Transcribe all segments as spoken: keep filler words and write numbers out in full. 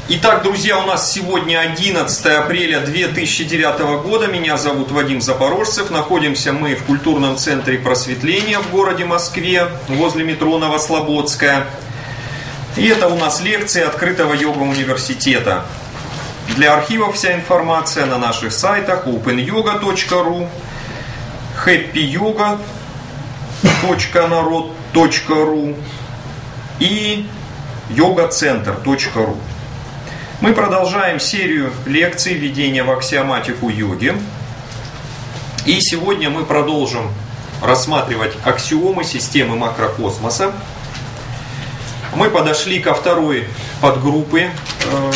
Итак, друзья, у нас сегодня одиннадцатое апреля две тысячи девятого года. Меня зовут Вадим Запорожцев. Находимся мы в культурном центре просветления в городе Москве, возле метро Новослободская. И это у нас лекции открытого йога-университета. Для архивов вся информация на наших сайтах опен йога точка ру, хэппи йога точка народ точка ру и йога центр точка ру. Мы продолжаем серию лекций введения в аксиоматику йоги. И сегодня мы продолжим рассматривать аксиомы системы макрокосмоса. Мы подошли ко второй подгруппе э,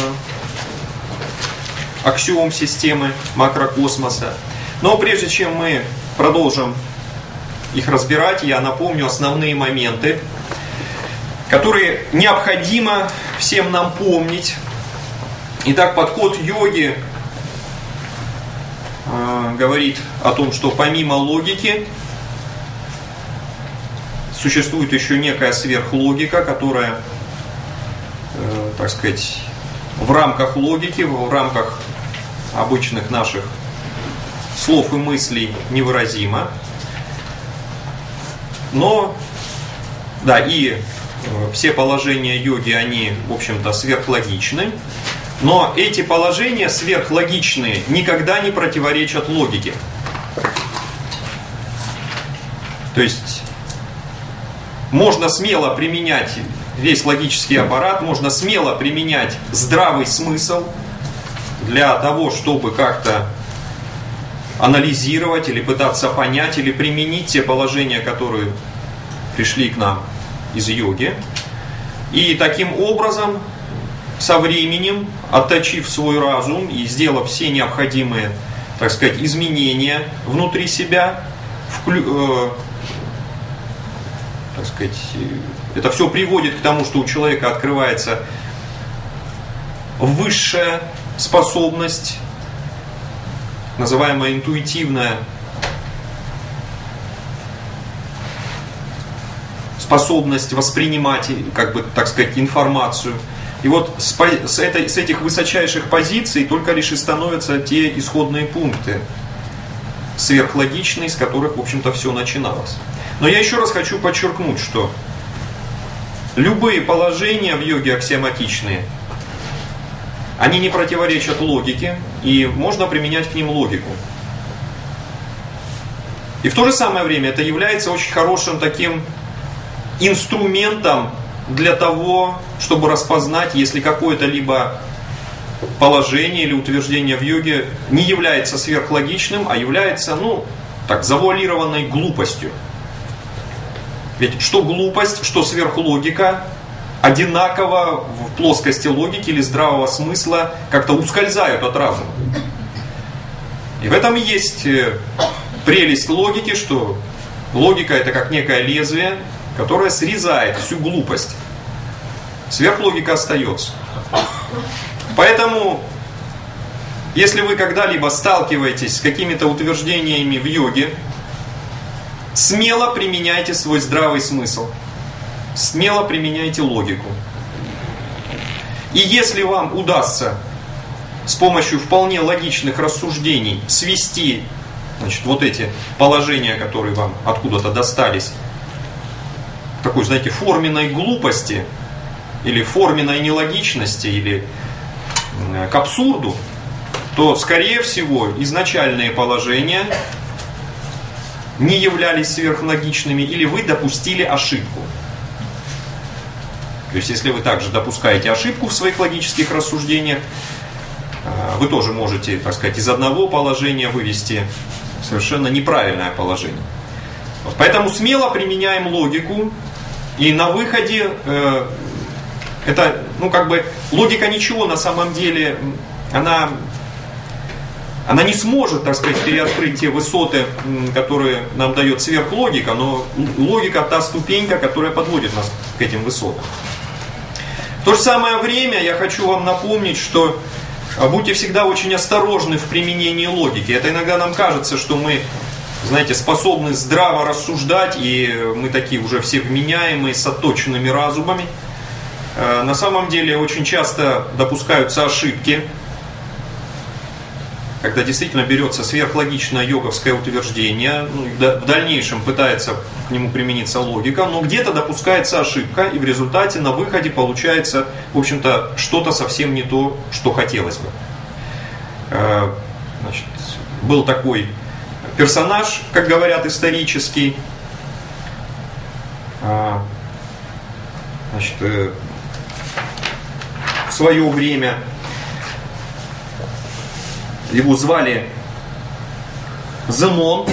аксиом системы макрокосмоса. Но прежде чем мы продолжим их разбирать, я напомню основные моменты, которые необходимо всем нам помнить. Итак, подход йоги э, говорит о том, что помимо логики существует еще некая сверхлогика, которая, э, так сказать, в рамках логики, в рамках обычных наших слов и мыслей невыразима. Но, да, и э, все положения йоги, они, в общем-то, сверхлогичны. Но эти положения сверхлогичные никогда не противоречат логике. То есть можно смело применять весь логический аппарат, можно смело применять здравый смысл для того, чтобы как-то анализировать или пытаться понять, или применить те положения, которые пришли к нам из йоги. И таким образом, со временем, отточив свой разум и сделав все необходимые, так сказать, изменения внутри себя, вклю, э, так сказать, это все приводит к тому, что у человека открывается высшая способность, называемая интуитивная способность воспринимать, как бы, так сказать, информацию. И вот с, с, этой, с этих высочайших позиций только лишь и становятся те исходные пункты сверхлогичные, с которых, в общем-то, все начиналось. Но я еще раз хочу подчеркнуть, что любые положения в йоге аксиоматичные, они не противоречат логике, и можно применять к ним логику. И в то же самое время это является очень хорошим таким инструментом для того, чтобы распознать, если какое-то либо положение или утверждение в йоге не является сверхлогичным, а является, ну, так, завуалированной глупостью. Ведь что глупость, что сверхлогика одинаково в плоскости логики или здравого смысла как-то ускользают от разума. И в этом и есть прелесть логики, что логика — это как некое лезвие, которая срезает всю глупость. Сверхлогика остается. Поэтому, если вы когда-либо сталкиваетесь с какими-то утверждениями в йоге, смело применяйте свой здравый смысл. Смело применяйте логику. И если вам удастся с помощью вполне логичных рассуждений свести, значит, вот эти положения, которые вам откуда-то достались, такой, знаете, форменной глупости, или форменной нелогичности, или к абсурду, то, скорее всего, изначальные положения не являлись сверхлогичными, или вы допустили ошибку. То есть, если вы также допускаете ошибку в своих логических рассуждениях, вы тоже можете, так сказать, из одного положения вывести совершенно неправильное положение. Поэтому смело применяем логику. И на выходе э, это, ну, как бы, логика ничего на самом деле, она, она не сможет, так сказать, переоткрыть те высоты, которые нам дает сверхлогика, но логика — та ступенька, которая подводит нас к этим высотам. В то же самое время я хочу вам напомнить, что будьте всегда очень осторожны в применении логики. Это иногда нам кажется, что мы, знаете, способны здраво рассуждать, и мы такие уже все вменяемые, с отточенными разумами. На самом деле очень часто допускаются ошибки, когда действительно берется сверхлогичное йоговское утверждение, ну, в дальнейшем пытается к нему примениться логика, но где-то допускается ошибка, и в результате на выходе получается, в общем-то, что-то совсем не то, что хотелось бы. Значит, был такой персонаж, как говорят, исторический. Значит, в свое время его звали Зенон.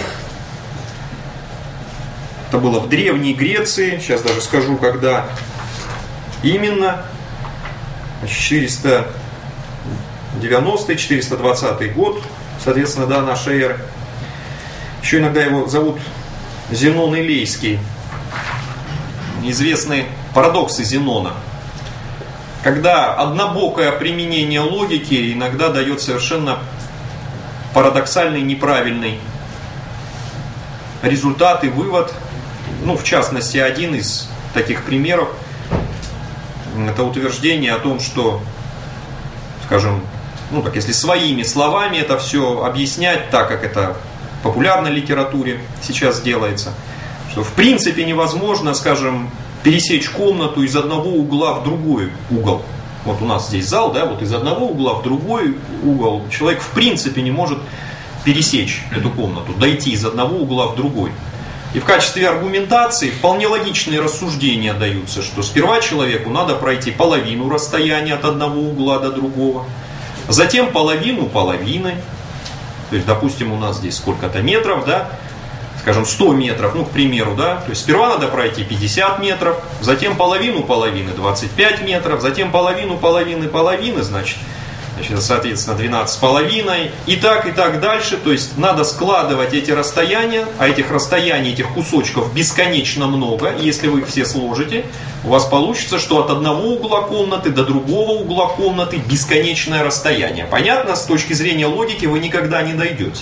Это было в Древней Греции. Сейчас даже скажу, когда именно. четыреста девяностый — четыреста двадцатый год, соответственно, до нашей эры. Еще иногда его зовут Зенон Илейский. Известны парадоксы Зенона, когда однобокое применение логики иногда дает совершенно парадоксальный, неправильный результат и вывод. Ну, в частности, один из таких примеров — это утверждение о том, что, скажем, ну так, если своими словами это все объяснять, так как это в популярной литературе сейчас делается, что в принципе невозможно, скажем, пересечь комнату из одного угла в другой угол. Вот у нас здесь зал, да, вот из одного угла в другой угол человек в принципе не может пересечь эту комнату, дойти из одного угла в другой. И в качестве аргументации вполне логичные рассуждения даются, что сперва человеку надо пройти половину расстояния от одного угла до другого, затем половину половины, то есть, допустим, у нас здесь сколько-то метров, да, скажем, сто метров, ну, к примеру, да, то есть сперва надо пройти пятьдесят метров, затем половину половины, двадцать пять метров, затем половину половины половины, значит, значит, соответственно, двенадцать с половиной, и так, и так дальше, то есть надо складывать эти расстояния, а этих расстояний, этих кусочков бесконечно много, и если вы их все сложите, у вас получится, что от одного угла комнаты до другого угла комнаты бесконечное расстояние. Понятно, с точки зрения логики вы никогда не дойдете.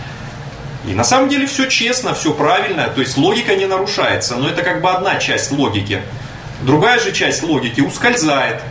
И на самом деле все честно, все правильно, то есть логика не нарушается, но это как бы одна часть логики. Другая же часть логики ускользает.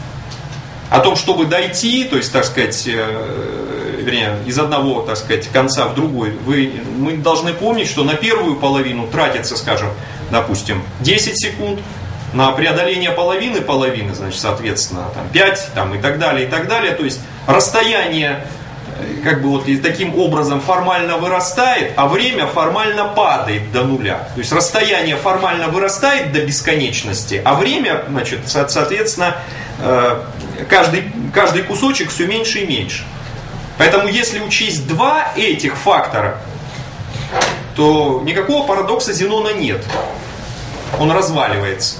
О том, чтобы дойти, то есть, так сказать, э, вернее, из одного, так сказать, конца в другой, вы, мы должны помнить, что на первую половину тратится, скажем, допустим, десять секунд, на преодоление половины половины, значит, соответственно, там, пять там, и так далее, и так далее. То есть расстояние как бы вот и таким образом формально вырастает, а время формально падает до нуля. То есть расстояние формально вырастает до бесконечности, а время, значит, соответственно, каждый, каждый кусочек все меньше и меньше. Поэтому если учесть два этих фактора, то никакого парадокса Зенона нет. Он разваливается.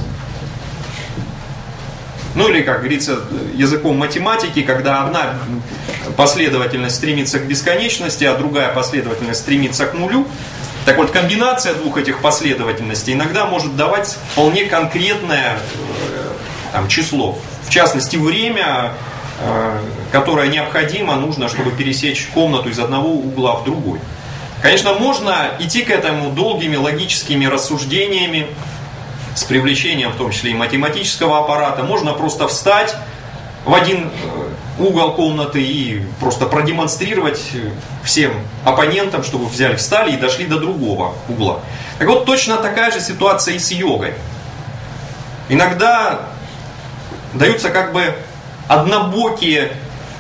Ну или, как говорится, языком математики, когда одна последовательность стремится к бесконечности, а другая последовательность стремится к нулю. Так вот, комбинация двух этих последовательностей иногда может давать вполне конкретное там, число. В частности, время, которое необходимо, нужно, чтобы пересечь комнату из одного угла в другой. Конечно, можно идти к этому долгими логическими рассуждениями, с привлечением в том числе и математического аппарата. Можно просто встать в один угол комнаты и просто продемонстрировать всем оппонентам, чтобы взяли, встали и дошли до другого угла. Так вот, точно такая же ситуация и с йогой. Иногда даются как бы однобокие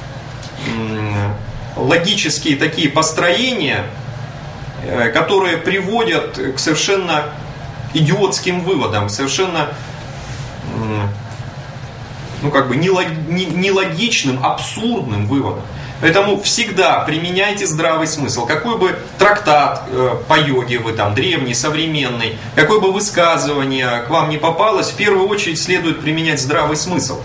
логические такие построения, которые приводят к совершенно идиотским выводам, совершенно ну, как бы нелогичным, абсурдным выводом. Поэтому всегда применяйте здравый смысл. Какой бы трактат э, по йоге вы там, древний, современный, какое бы высказывание к вам не попалось, в первую очередь следует применять здравый смысл.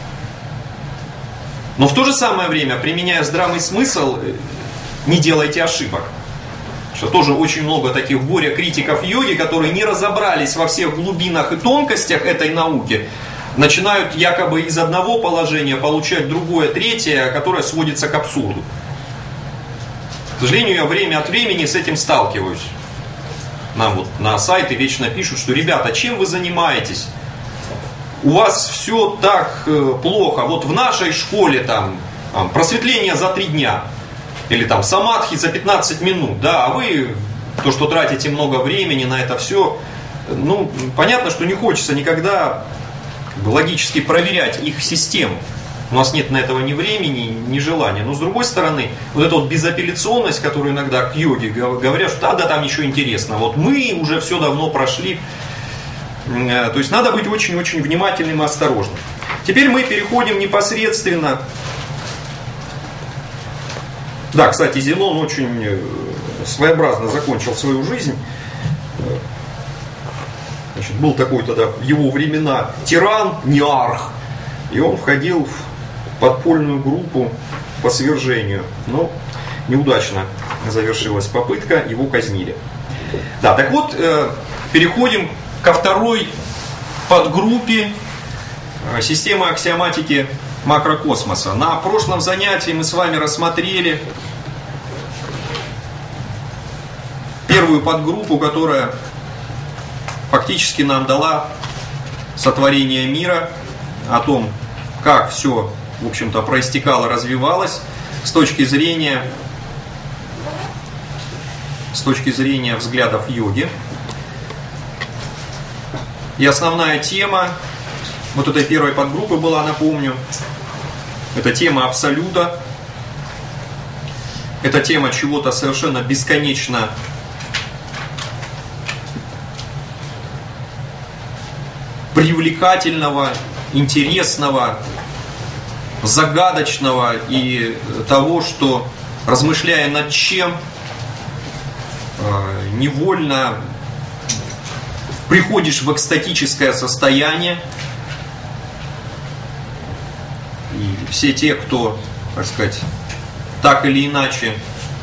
Но в то же самое время, применяя здравый смысл, не делайте ошибок. Что тоже очень много таких горе-критиков йоги, которые не разобрались во всех глубинах и тонкостях этой науки, начинают якобы из одного положения получать другое, третье, которое сводится к абсурду. К сожалению, я время от времени с этим сталкиваюсь. Нам вот на сайты вечно пишут, что ребята, чем вы занимаетесь? у вас все так плохо. Вот в нашей школе там просветление за три дня. Или там самадхи за пятнадцать минут. Да, а вы, то, что тратите много времени на это все, ну, понятно, что не хочется никогда как бы, логически проверять их систему. У нас нет на этого ни времени, ни желания. Но с другой стороны, вот эта вот безапелляционность, которую иногда к йоге говорят, что да, да, там ничего интересного. Вот мы уже все давно прошли. То есть надо быть очень-очень внимательным и осторожным. Теперь мы переходим непосредственно. Да, кстати, Зенон очень своеобразно закончил свою жизнь. Значит, был такой тогда в его времена тиран, неарх. И он входил в подпольную группу по свержению. Но неудачно завершилась попытка, его казнили. Да, так вот, переходим ко второй подгруппе системы аксиоматики макрокосмоса. На прошлом занятии мы с вами рассмотрели первую подгруппу, которая фактически нам дала сотворение мира, о том, как все, в общем-то, проистекало, развивалось с точки зрения, с точки зрения взглядов йоги. И основная тема вот этой первой подгруппы была, напомню, это тема абсолюта, это тема чего-то совершенно бесконечно привлекательного, интересного, загадочного и того, что, размышляя над чем, невольно приходишь в экстатическое состояние. И все те, кто, так сказать, так или иначе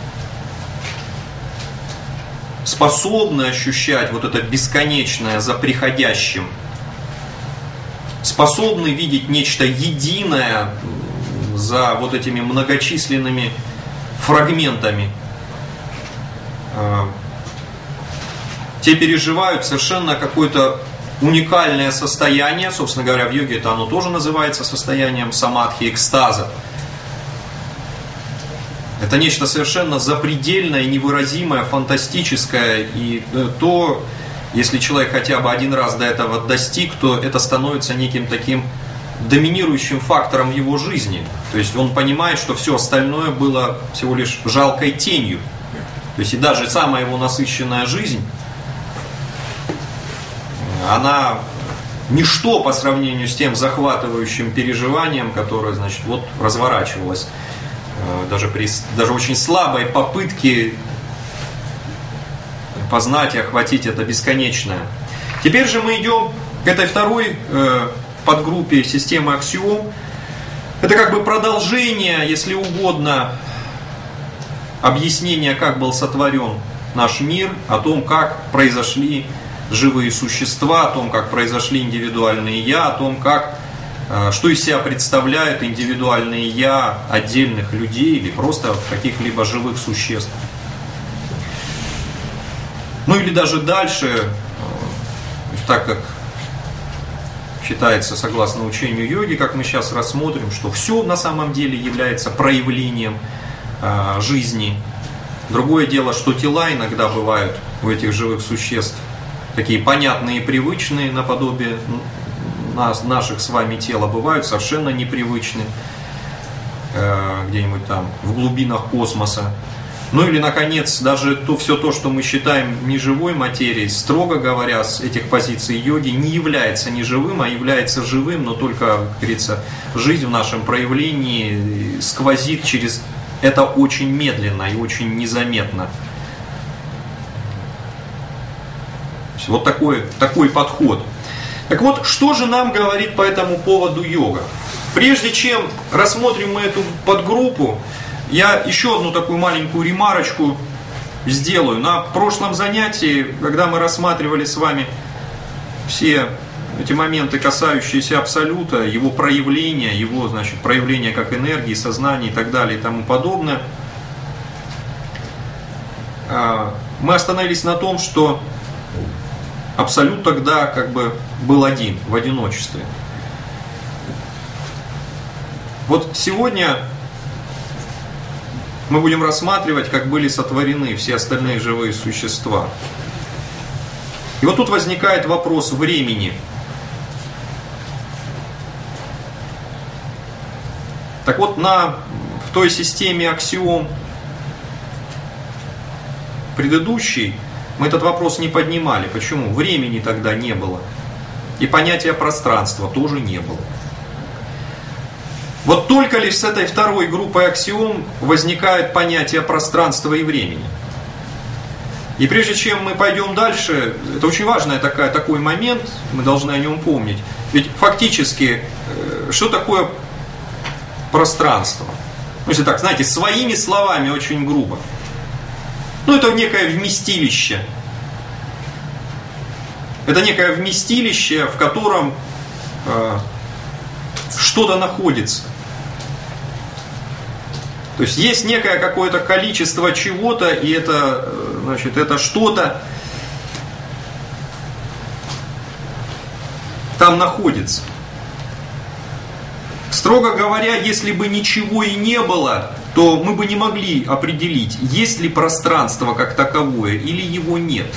способны ощущать вот это бесконечное за приходящим, способны видеть нечто единое за вот этими многочисленными фрагментами, те переживают совершенно какое-то уникальное состояние. Собственно говоря, в йоге это оно тоже называется состоянием самадхи, экстаза. Это нечто совершенно запредельное, невыразимое, фантастическое. И то, если человек хотя бы один раз до этого достиг, то это становится неким таким доминирующим фактором в его жизни. То есть он понимает, что все остальное было всего лишь жалкой тенью. То есть и даже самая его насыщенная жизнь, она ничто по сравнению с тем захватывающим переживанием, которое, значит, вот разворачивалось даже при даже очень слабой попытке познать и охватить это бесконечное. Теперь же мы идем к этой второй э, подгруппе системы аксиом. Это как бы продолжение, если угодно, объяснения, как был сотворен наш мир, о том, как произошли живые существа, о том, как произошли индивидуальные я, о том, как, что из себя представляют индивидуальные я отдельных людей или просто каких-либо живых существ. Ну или даже дальше, так как считается, согласно учению йоги, как мы сейчас рассмотрим, что все на самом деле является проявлением э, жизни. Другое дело, что тела иногда бывают у этих живых существ такие понятные и привычные, наподобие нас, наших с вами тела, бывают совершенно непривычны, э, где-нибудь там в глубинах космоса. Ну или, наконец, даже то, все то, что мы считаем неживой материей, строго говоря, с этих позиций йоги, не является неживым, а является живым, но только, как говорится, жизнь в нашем проявлении сквозит через это очень медленно и очень незаметно. Вот такой, такой подход. Так вот, что же нам говорит по этому поводу йога? Прежде чем рассмотрим мы эту подгруппу, я еще одну такую маленькую ремарочку сделаю. На прошлом занятии, когда мы рассматривали с вами все эти моменты, касающиеся абсолюта, его проявления, его, значит, проявления как энергии, сознания и так далее и тому подобное, мы остановились на том, что абсолют тогда как бы был один, в одиночестве. Вот сегодня мы будем рассматривать, как были сотворены все остальные живые существа. И вот тут возникает вопрос времени. Так вот, на, в той системе аксиом предыдущей мы этот вопрос не поднимали. Почему? Времени тогда не было. И понятия пространства тоже не было. Вот только лишь с этой второй группой аксиом возникает понятие пространства и времени. И прежде чем мы пойдем дальше, это очень важный такая, такой момент, мы должны о нем помнить. Ведь фактически, что такое пространство? Ну, если так, знаете, своими словами очень грубо. Ну, это некое вместилище. Это некое вместилище, в котором э, что-то находится. То есть есть некое какое-то количество чего-то, и это, значит, это что-то там находится. Строго говоря, если бы ничего и не было, то мы бы не могли определить, есть ли пространство как таковое или его нет.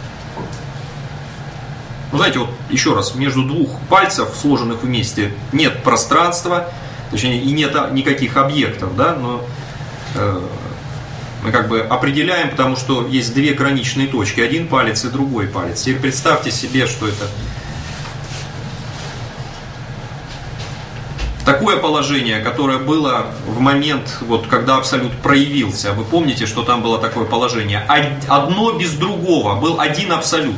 Ну, знаете, вот еще раз, между двух пальцев, сложенных вместе, нет пространства, точнее, и нет никаких объектов, да, но э, мы как бы определяем, потому что есть две граничные точки, один палец и другой палец. Теперь представьте себе, что это такое положение, которое было в момент, вот, когда абсолют проявился. Вы помните, что там было такое положение? Одно без другого, был один абсолют.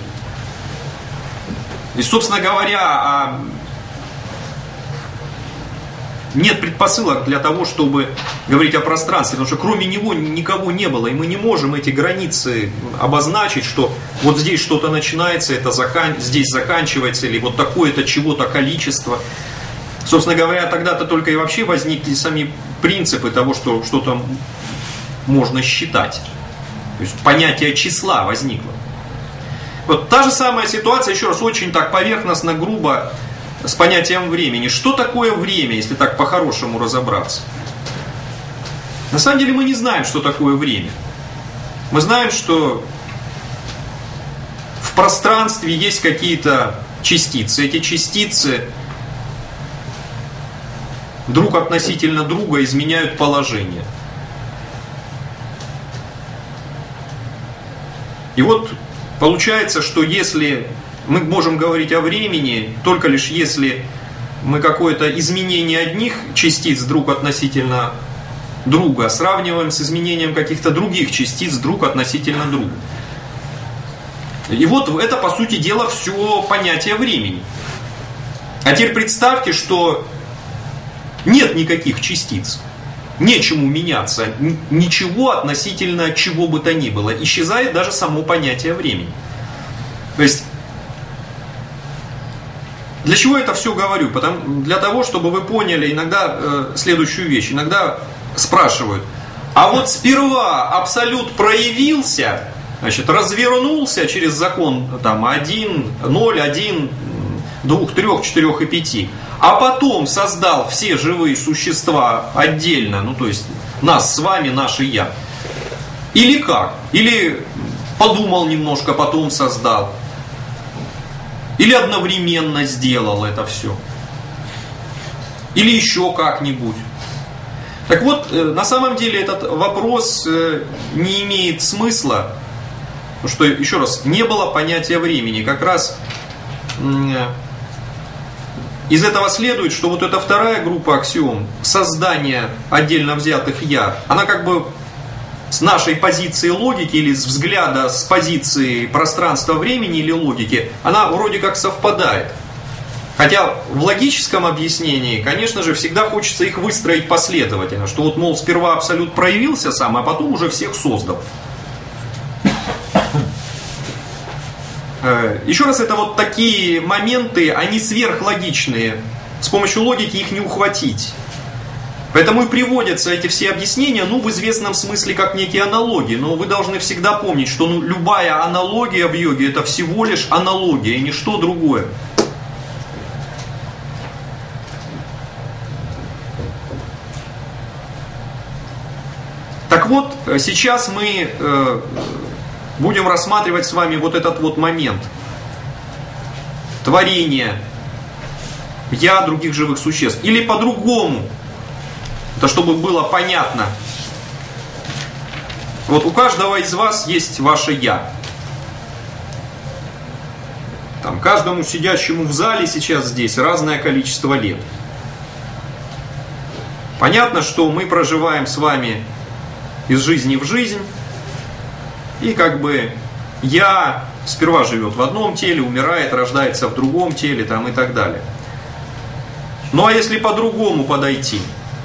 И, собственно говоря, нет предпосылок для того, чтобы говорить о пространстве, потому что кроме него никого не было, и мы не можем эти границы обозначить, что вот здесь что-то начинается, это закан... здесь заканчивается, или вот такое-то чего-то количество. Собственно говоря, тогда-то только и вообще возникли сами принципы того, что что-то можно считать. То есть понятие числа возникло. Вот та же самая ситуация, еще раз, очень так поверхностно, грубо, с понятием времени. Что такое время, если так по-хорошему разобраться? На самом деле мы не знаем, что такое время. Мы знаем, что в пространстве есть какие-то частицы. Эти частицы друг относительно друга изменяют положение. И вот получается, что если мы можем говорить о времени, только лишь если мы какое-то изменение одних частиц друг относительно друга сравниваем с изменением каких-то других частиц друг относительно друга. И вот это, по сути дела, все понятие времени. А теперь представьте, что нет никаких частиц, нечему меняться, ничего относительно чего бы то ни было. Исчезает даже само понятие времени. То есть, для чего я это все говорю? Потому, для того, чтобы вы поняли иногда э, следующую вещь. Иногда спрашивают, а вот сперва абсолют проявился, значит, развернулся через закон там, один, ноль, один, два, три, четыре и пять, а потом создал все живые существа отдельно, ну то есть нас с вами, наш и я. Или как? Или подумал немножко, потом создал. Или одновременно сделал это все. Или еще как-нибудь. Так вот, на самом деле этот вопрос не имеет смысла, потому что, еще раз, не было понятия времени. Как раз из этого следует, что вот эта вторая группа аксиом, создание отдельно взятых «я», она как бы с нашей позиции логики или с взгляда с позиции пространства, времени или логики, она вроде как совпадает. Хотя в логическом объяснении, конечно же, всегда хочется их выстроить последовательно, что вот, мол, сперва абсолют проявился сам, а потом уже всех создал. Еще раз, это вот такие моменты, они сверхлогичные, с помощью логики их не ухватить. Поэтому и приводятся эти все объяснения, ну, в известном смысле, как некие аналогии. Но вы должны всегда помнить, что ну, любая аналогия в йоге — это всего лишь аналогия, и ничто другое. Так вот, сейчас мы э, будем рассматривать с вами вот этот вот момент творения я других живых существ. Или по-другому, это чтобы было понятно. Вот у каждого из вас есть ваше я. Там, каждому сидящему в зале сейчас здесь разное количество лет. Понятно, что мы проживаем с вами из жизни в жизнь. И как бы я сперва живет в одном теле, умирает, рождается в другом теле там, и так далее. Ну а если по-другому подойти?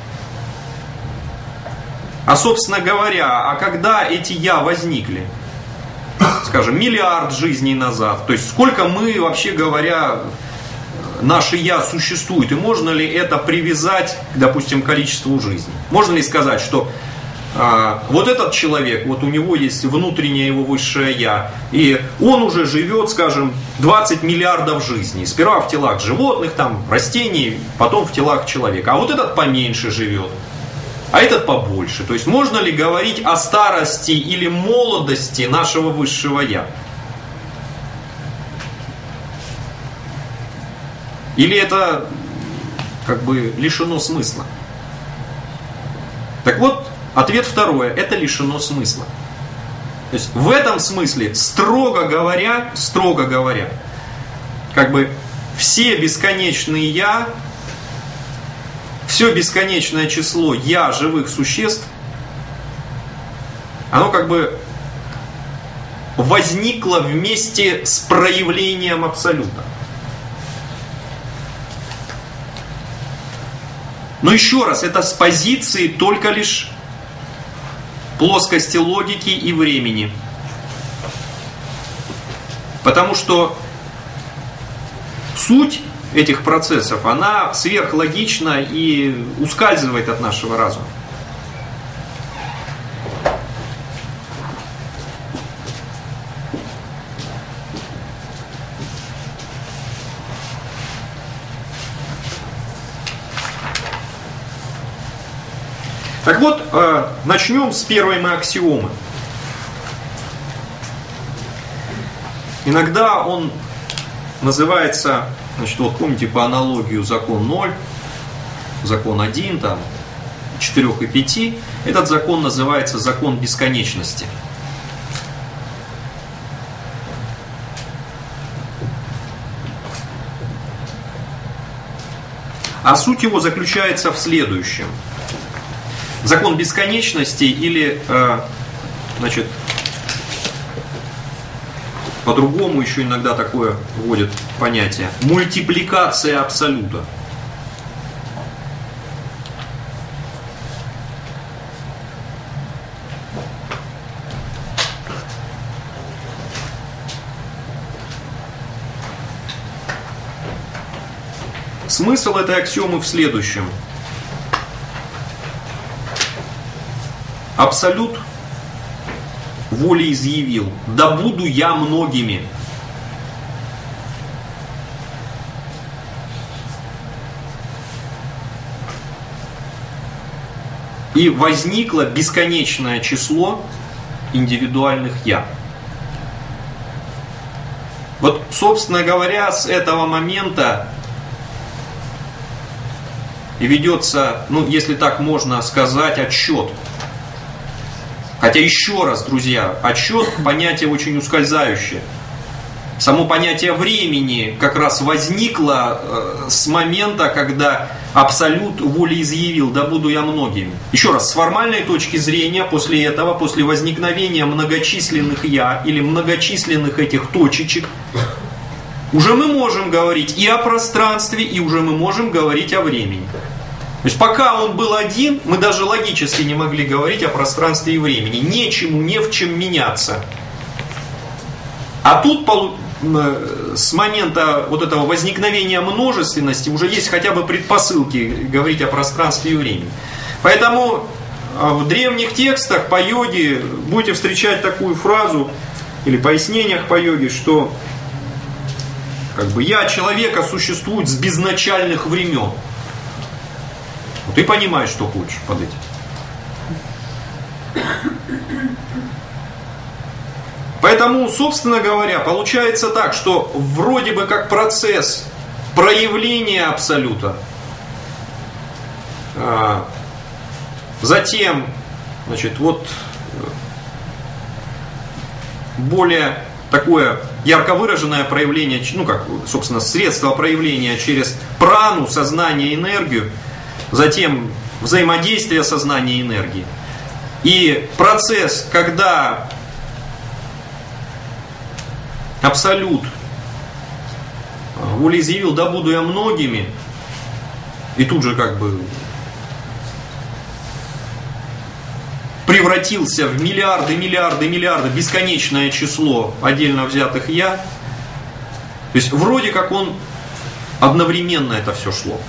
А собственно говоря, а когда эти я возникли? Скажем, миллиард жизней назад. То есть сколько мы, вообще говоря, наше я существует. И можно ли это привязать, допустим, к количеству жизней? Можно ли сказать, что а, вот этот человек, вот у него есть внутреннее его высшее я, и он уже живет, скажем, двадцать миллиардов жизней. Сперва в телах животных, там, растений, потом в телах человека. А вот этот поменьше живет, а этот побольше. То есть можно ли говорить о старости или молодости нашего высшего я? Или это как бы лишено смысла? Так вот, ответ второе, это лишено смысла. То есть в этом смысле, строго говоря, строго говоря, как бы все бесконечные я, все бесконечное число я живых существ, оно как бы возникло вместе с проявлением Абсолюта. Но еще раз, это с позиции только лишь плоскости логики и времени. Потому что суть этих процессов, она сверхлогична и ускальзывает от нашего разума. Так вот, э, начнем с первой мы аксиомы. Иногда он называется, значит, вот помните по аналогию закон ноль, закон один, там, четырех и пяти. Этот закон называется закон бесконечности. А суть его заключается в следующем. Закон бесконечности или, э, значит, по-другому еще иногда такое вводят понятие, мультипликация Абсолюта. Смысл этой аксиомы в следующем. Абсолют волеизъявил: да буду я многими. И возникло бесконечное число индивидуальных я. Вот, собственно говоря, с этого момента и ведется, ну, если так можно сказать, отсчет. Хотя еще раз, друзья, отсчет – понятие очень ускользающее. Само понятие времени как раз возникло э, с момента, когда Абсолют волеизъявил: да буду я многими. Еще раз, с формальной точки зрения, после этого, после возникновения многочисленных я или многочисленных этих точечек, уже мы можем говорить и о пространстве, и уже мы можем говорить о времени. То есть пока он был один, мы даже логически не могли говорить о пространстве и времени. Нечему, не в чем меняться. А тут с момента вот этого возникновения множественности уже есть хотя бы предпосылки говорить о пространстве и времени. Поэтому в древних текстах по йоге будете встречать такую фразу или пояснениях по йоге, что как бы я человека существует с безначальных времен. Ты понимаешь, что хочешь под этим. Поэтому, собственно говоря, получается так, что вроде бы как процесс проявления абсолюта, затем, значит, вот более такое ярко выраженное проявление, ну как, собственно, средство проявления через прану, сознание, энергию, затем взаимодействие сознания и энергии. И процесс, когда Абсолют волеизъявил: да буду я многими, и тут же как бы превратился в миллиарды, миллиарды, миллиарды, бесконечное число отдельно взятых я. То есть вроде как он одновременно это все шло.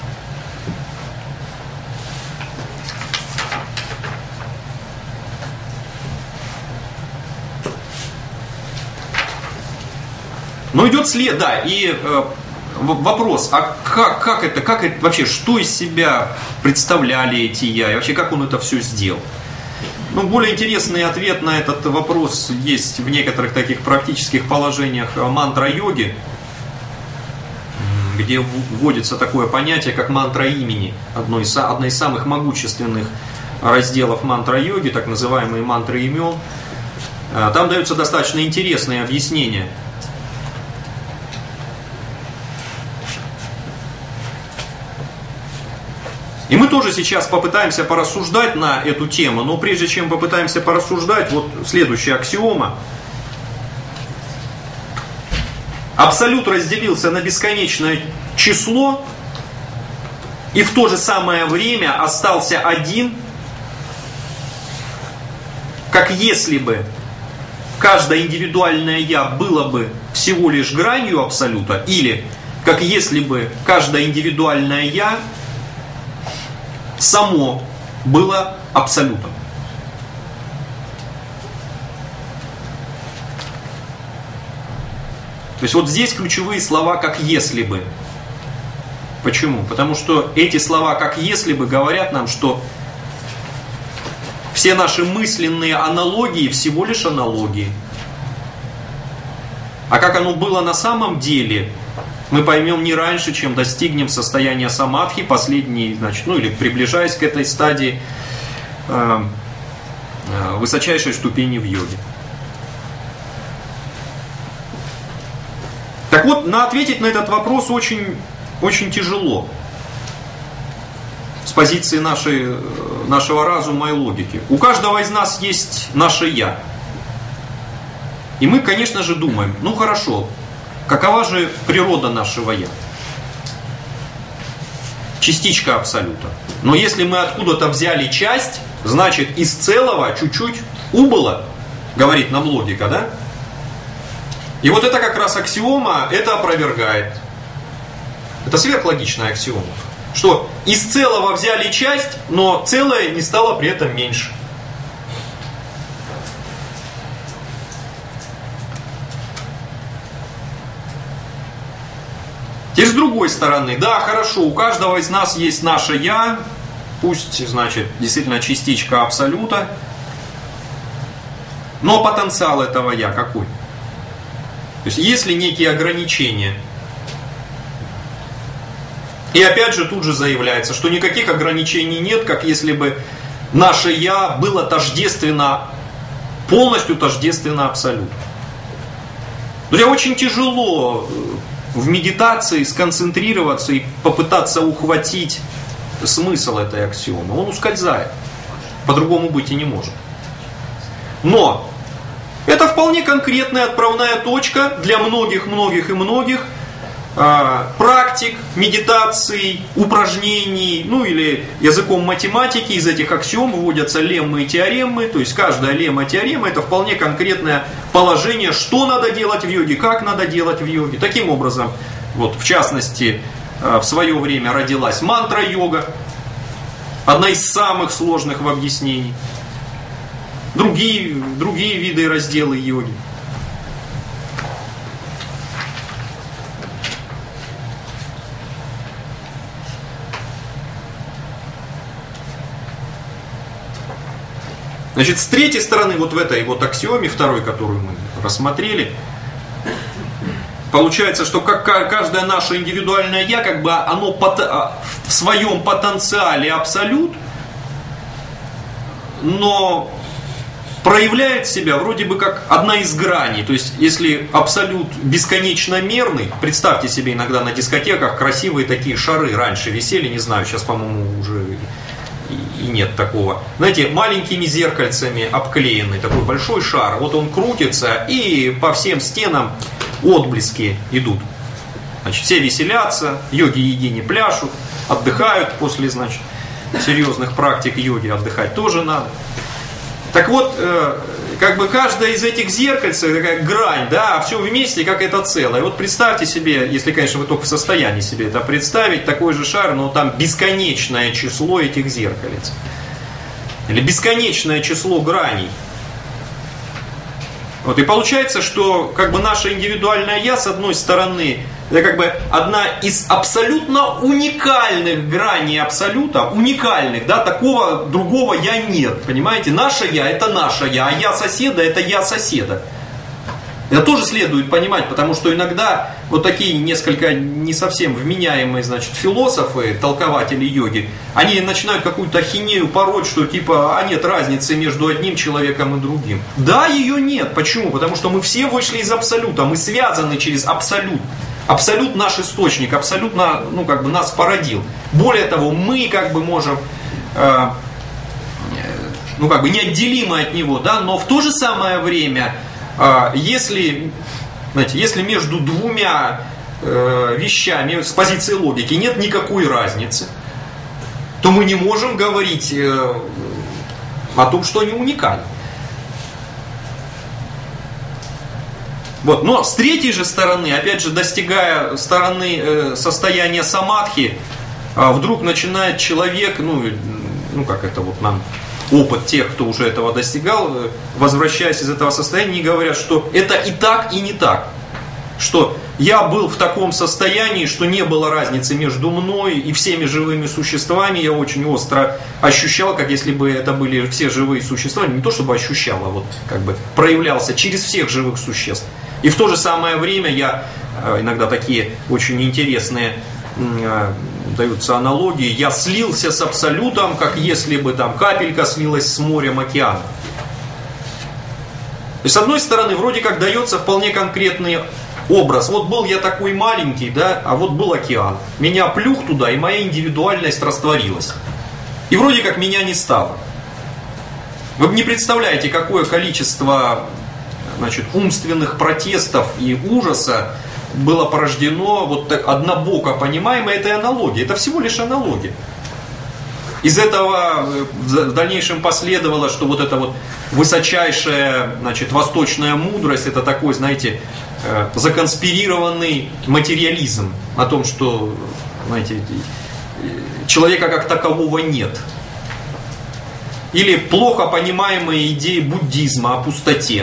Но идет след, да, и э, вопрос, а как, как это, как это вообще, что из себя представляли эти я, и вообще как он это все сделал? Ну, более интересный ответ на этот вопрос есть в некоторых таких практических положениях мантра-йоги, где вводится такое понятие, как мантра имени, одно из, одно из самых могущественных разделов мантра-йоги, так называемые мантры имен. Там даются достаточно интересные объяснения. И мы тоже сейчас попытаемся порассуждать на эту тему, но прежде чем попытаемся порассуждать, вот следующая аксиома. Абсолют разделился на бесконечное число, и в то же самое время остался один, как если бы каждое индивидуальное я было бы всего лишь гранью абсолюта, или как если бы каждое индивидуальное я само было абсолютом. То есть вот здесь ключевые слова как «если бы». Почему? Потому что эти слова как «если бы» говорят нам, что все наши мысленные аналогии всего лишь аналогии. А как оно было на самом деле, мы поймем не раньше, чем достигнем состояния самадхи, последней, значит, ну или приближаясь к этой стадии э, э, высочайшей ступени в йоге. Так вот, на ответить на этот вопрос очень, очень тяжело с позиции нашей, нашего разума и логики. У каждого из нас есть наше «я». И мы, конечно же, думаем, ну хорошо, какова же природа нашего «я»? Частичка абсолюта. Но если мы откуда-то взяли часть, значит из целого чуть-чуть убыло, говорит нам логика, да? И вот это как раз аксиома, это опровергает. Это сверхлогичная аксиома. Что из целого взяли часть, но целое не стало при этом меньше. И с другой стороны, да, хорошо, у каждого из нас есть наше «я», пусть, значит, действительно частичка абсолюта, но потенциал этого «я» какой? То есть есть ли некие ограничения? И опять же тут же заявляется, что никаких ограничений нет, как если бы наше «я» было тождественно, полностью тождественно абсолюту. Друзья, очень тяжело в медитации сконцентрироваться и попытаться ухватить смысл этой аксиомы. Он ускользает. По-другому быть и не может. Но это вполне конкретная отправная точка для многих-многих и многих э, практик, медитаций, упражнений, ну или языком математики. Из этих аксиом выводятся леммы и теоремы. То есть каждая лемма, теорема — это вполне конкретное положение, что надо делать в йоге, как надо делать в йоге. Таким образом, вот в частности, э, в свое время родилась мантра-йога, одна из самых сложных в объяснении. Другие, другие виды и разделы йоги. Значит, с третьей стороны, вот в этой вот аксиоме второй, которую мы рассмотрели, получается, что как каждое наше индивидуальное «я», как бы оно в своем потенциале абсолют, но проявляет себя вроде бы как одна из граней. То есть, если абсолют бесконечно мерный, представьте себе, иногда на дискотеках красивые такие шары раньше висели, не знаю, сейчас, по-моему, уже и нет такого. Знаете, маленькими зеркальцами обклеенный такой большой шар, вот он крутится, и по всем стенам отблески идут. Значит, все веселятся, йоги-йогини пляшут, отдыхают после, значит, серьезных практик йоги, отдыхать тоже надо. Так вот, э, как бы каждая из этих зеркальцев, такая грань, да, а все вместе как это целое. Вот представьте себе, если, конечно, вы только в состоянии себе это представить, такой же шар, но там бесконечное число этих зеркалец. Или бесконечное число граней. Вот, и получается, что как бы наше индивидуальное «я», с одной стороны, это как бы одна из абсолютно уникальных граней абсолюта, уникальных, да, такого другого «я» нет, понимаете? Наше «я» это наше «я», а «я» соседа это «я» соседа. Это тоже следует понимать, потому что иногда вот такие несколько не совсем вменяемые, значит, философы, толкователи йоги, они начинают какую-то ахинею пороть, что типа, а нет разницы между одним человеком и другим. Да, ее нет. Почему? Потому что мы все вышли из абсолюта, мы связаны через абсолют. Абсолют наш источник, абсолютно, ну, как бы нас породил. Более того, мы как бы можем, э, ну, как бы неотделимы от него, да, но в то же самое время, э, если, знаете, если между двумя э, вещами с позиции логики нет никакой разницы, то мы не можем говорить э, о том, что они уникальны. Вот. Но с третьей же стороны, опять же, достигая стороны э, состояния самадхи, э, вдруг начинает человек, ну, ну как это вот нам опыт тех, кто уже этого достигал, э, возвращаясь из этого состояния, они говорят, что это и так, и не так. Что я был в таком состоянии, что не было разницы между мной и всеми живыми существами. Я очень остро ощущал, как если бы это были все живые существа. Не то чтобы ощущал, а вот как бы проявлялся через всех живых существ. И в то же самое время я, иногда такие очень интересные даются аналогии, я слился с абсолютом, как если бы там капелька слилась с морем, океаном. То есть, с одной стороны, вроде как дается вполне конкретный образ. Вот был я такой маленький, да, а вот был океан. Меня плюх туда, и моя индивидуальность растворилась. И вроде как меня не стало. Вы не представляете, какое количество, значит, умственных протестов и ужаса было порождено вот так однобоко понимаемой этой аналогией. Это всего лишь аналогия. Из этого в дальнейшем последовало, что вот эта вот высочайшая, значит, восточная мудрость, это такой, знаете, законспирированный материализм о том, что, знаете, человека как такового нет. Или плохо понимаемые идеи буддизма о пустоте.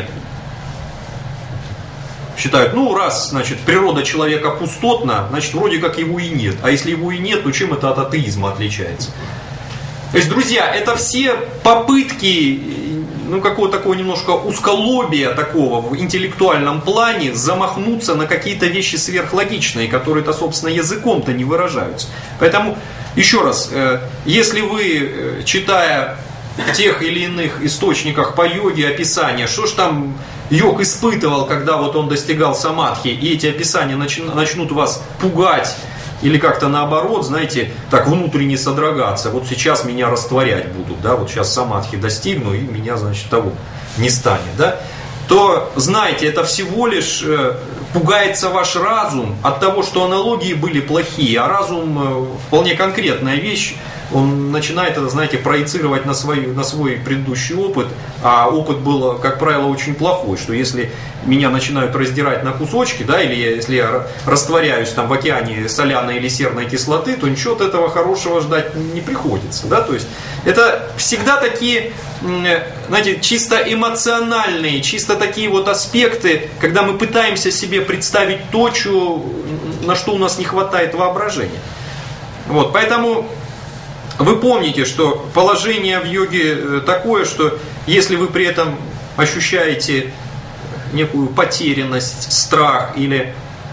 Считают, ну раз, значит, природа человека пустотна, значит, вроде как его и нет. А если его и нет, то чем это от атеизма отличается? То есть, друзья, это все попытки, ну, какого-то такого немножко узколобия такого в интеллектуальном плане замахнуться на какие-то вещи сверхлогичные, которые-то, собственно, языком-то не выражаются. Поэтому, еще раз, если вы, читая в тех или иных источниках по йоге описания, что ж там йог испытывал, когда вот он достигал самадхи, и эти описания начнут вас пугать, или как-то наоборот, знаете, так внутренне содрогаться. Вот сейчас меня растворять будут, да, вот сейчас самадхи достигну, и меня, значит, того не станет, да. То, знаете, это всего лишь э, пугается ваш разум от того, что аналогии были плохие, а разум э, вполне конкретная вещь. Он начинает это, знаете, проецировать на свой, на свой предыдущий опыт, а опыт был, как правило, очень плохой, что если меня начинают раздирать на кусочки, да, или если я растворяюсь там в океане соляной или серной кислоты, то ничего от этого хорошего ждать не приходится, да, то есть это всегда такие, знаете, чисто эмоциональные, чисто такие вот аспекты, когда мы пытаемся себе представить то, что, на что у нас не хватает воображения. Вот, поэтому вы помните, что положение в йоге такое, что если вы при этом ощущаете некую потерянность, страх или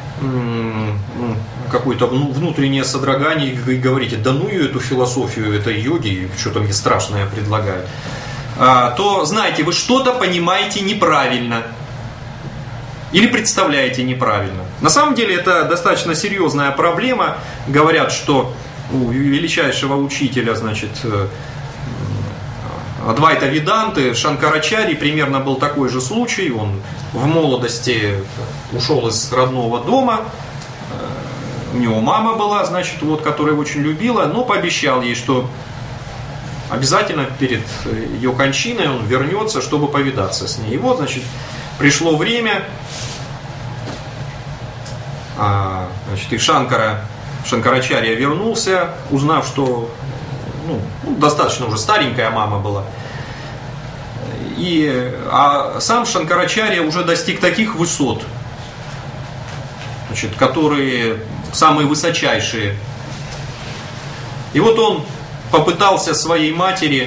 какое-то внутреннее содрогание и говорите, да ну ее эту философию этой йоги, что-то мне страшное предлагают, то знаете, вы что-то понимаете неправильно или представляете неправильно. На самом деле это достаточно серьезная проблема. Говорят, что у величайшего учителя, значит, Адвайта Веданты, Шанкарачарьи, примерно был такой же случай. Он в молодости ушел из родного дома. У него мама была, значит, вот, которая очень любила, но пообещал ей, что обязательно перед ее кончиной он вернется, чтобы повидаться с ней. И вот, значит, пришло время, а, значит, и Шанкара, Шанкарачарья вернулся, узнав, что ну, ну, достаточно уже старенькая мама была. И, а сам Шанкарачарья уже достиг таких высот, значит, которые самые высочайшие. И вот он попытался своей матери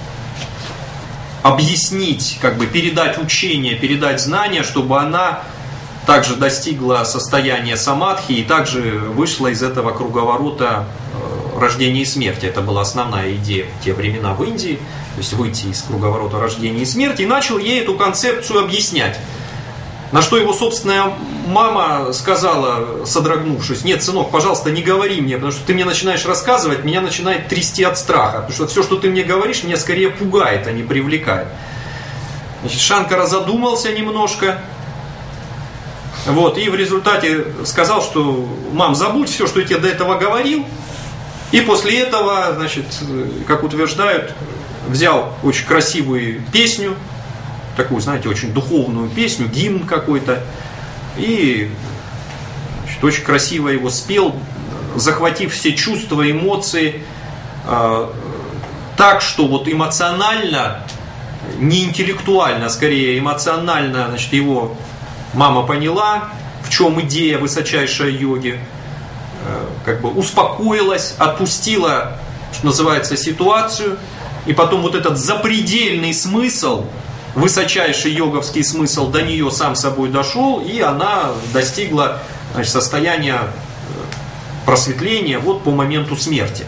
объяснить, как бы передать учение, передать знания, чтобы она также достигла состояния самадхи и также вышла из этого круговорота рождения и смерти. Это была основная идея в те времена в Индии, то есть выйти из круговорота рождения и смерти, и начал ей эту концепцию объяснять. На что его собственная мама сказала, содрогнувшись: нет, сынок, пожалуйста, не говори мне, потому что ты мне начинаешь рассказывать, меня начинает трясти от страха, потому что все, что ты мне говоришь, меня скорее пугает, а не привлекает. Значит, Шанкара задумался немножко, вот, и в результате сказал, что мам, забудь все, что я тебе до этого говорил, и после этого, значит, как утверждают, взял очень красивую песню, такую, знаете, очень духовную песню, гимн какой-то, и, значит, очень красиво его спел, захватив все чувства, эмоции, э, так, что вот эмоционально, не интеллектуально, а скорее эмоционально, значит, его мама поняла, в чем идея высочайшей йоги, э, как бы успокоилась, отпустила, что называется, ситуацию, и потом вот этот запредельный смысл, высочайший йоговский смысл до нее сам собой дошел, и она достигла, значит, состояния просветления вот по моменту смерти.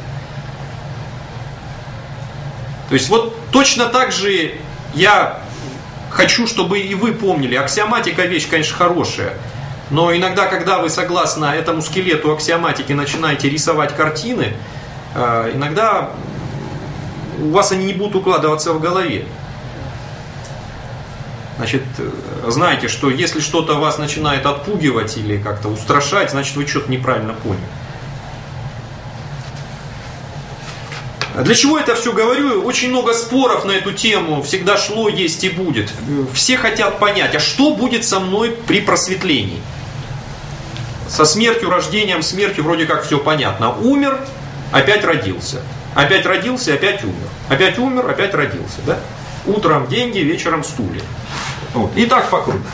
То есть вот точно так же я хочу, чтобы и вы помнили, аксиоматика вещь, конечно, хорошая, но иногда, когда вы согласно этому скелету аксиоматики начинаете рисовать картины, иногда у вас они не будут укладываться в голове. Значит, знаете, что если что-то вас начинает отпугивать или как-то устрашать, значит, вы что-то неправильно поняли. Для чего это все говорю? Очень много споров на эту тему всегда шло, есть и будет. Все хотят понять, а что будет со мной при просветлении? Со смертью, рождением, смертью вроде как все понятно. Умер, опять родился. Опять родился, опять умер. Опять умер, опять родился. Да? Утром деньги, вечером стулья. Вот. И так по кругу.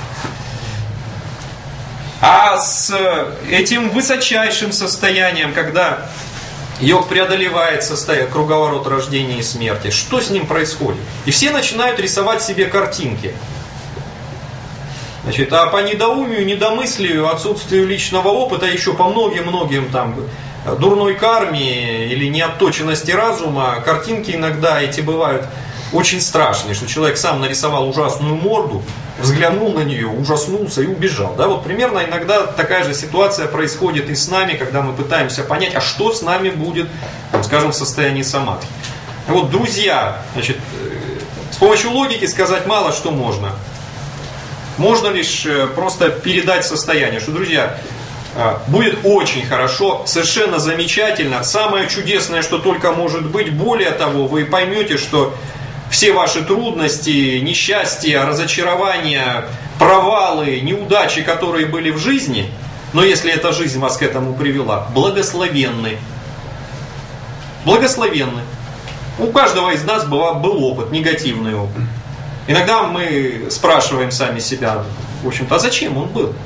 А с этим высочайшим состоянием, когда йог преодолевает состояние, круговорот рождения и смерти, что с ним происходит? И все начинают рисовать себе картинки. Значит, а по недоумию, недомыслию, отсутствию личного опыта, еще по многим-многим там дурной карме или неотточенности разума, картинки иногда эти бывают очень страшные, что человек сам нарисовал ужасную морду, взглянул на нее, ужаснулся и убежал. Да, вот примерно иногда такая же ситуация происходит и с нами, когда мы пытаемся понять, а что с нами будет, скажем, в состоянии самадхи. Вот, друзья, значит, с помощью логики сказать мало что можно. Можно лишь просто передать состояние, что, друзья, будет очень хорошо, совершенно замечательно, самое чудесное, что только может быть. Более того, вы поймете, что все ваши трудности, несчастья, разочарования, провалы, неудачи, которые были в жизни, но если эта жизнь вас к этому привела, благословенны. Благословенны. У каждого из нас был, был опыт, негативный опыт. Иногда мы спрашиваем сами себя, в общем-то, а зачем он был?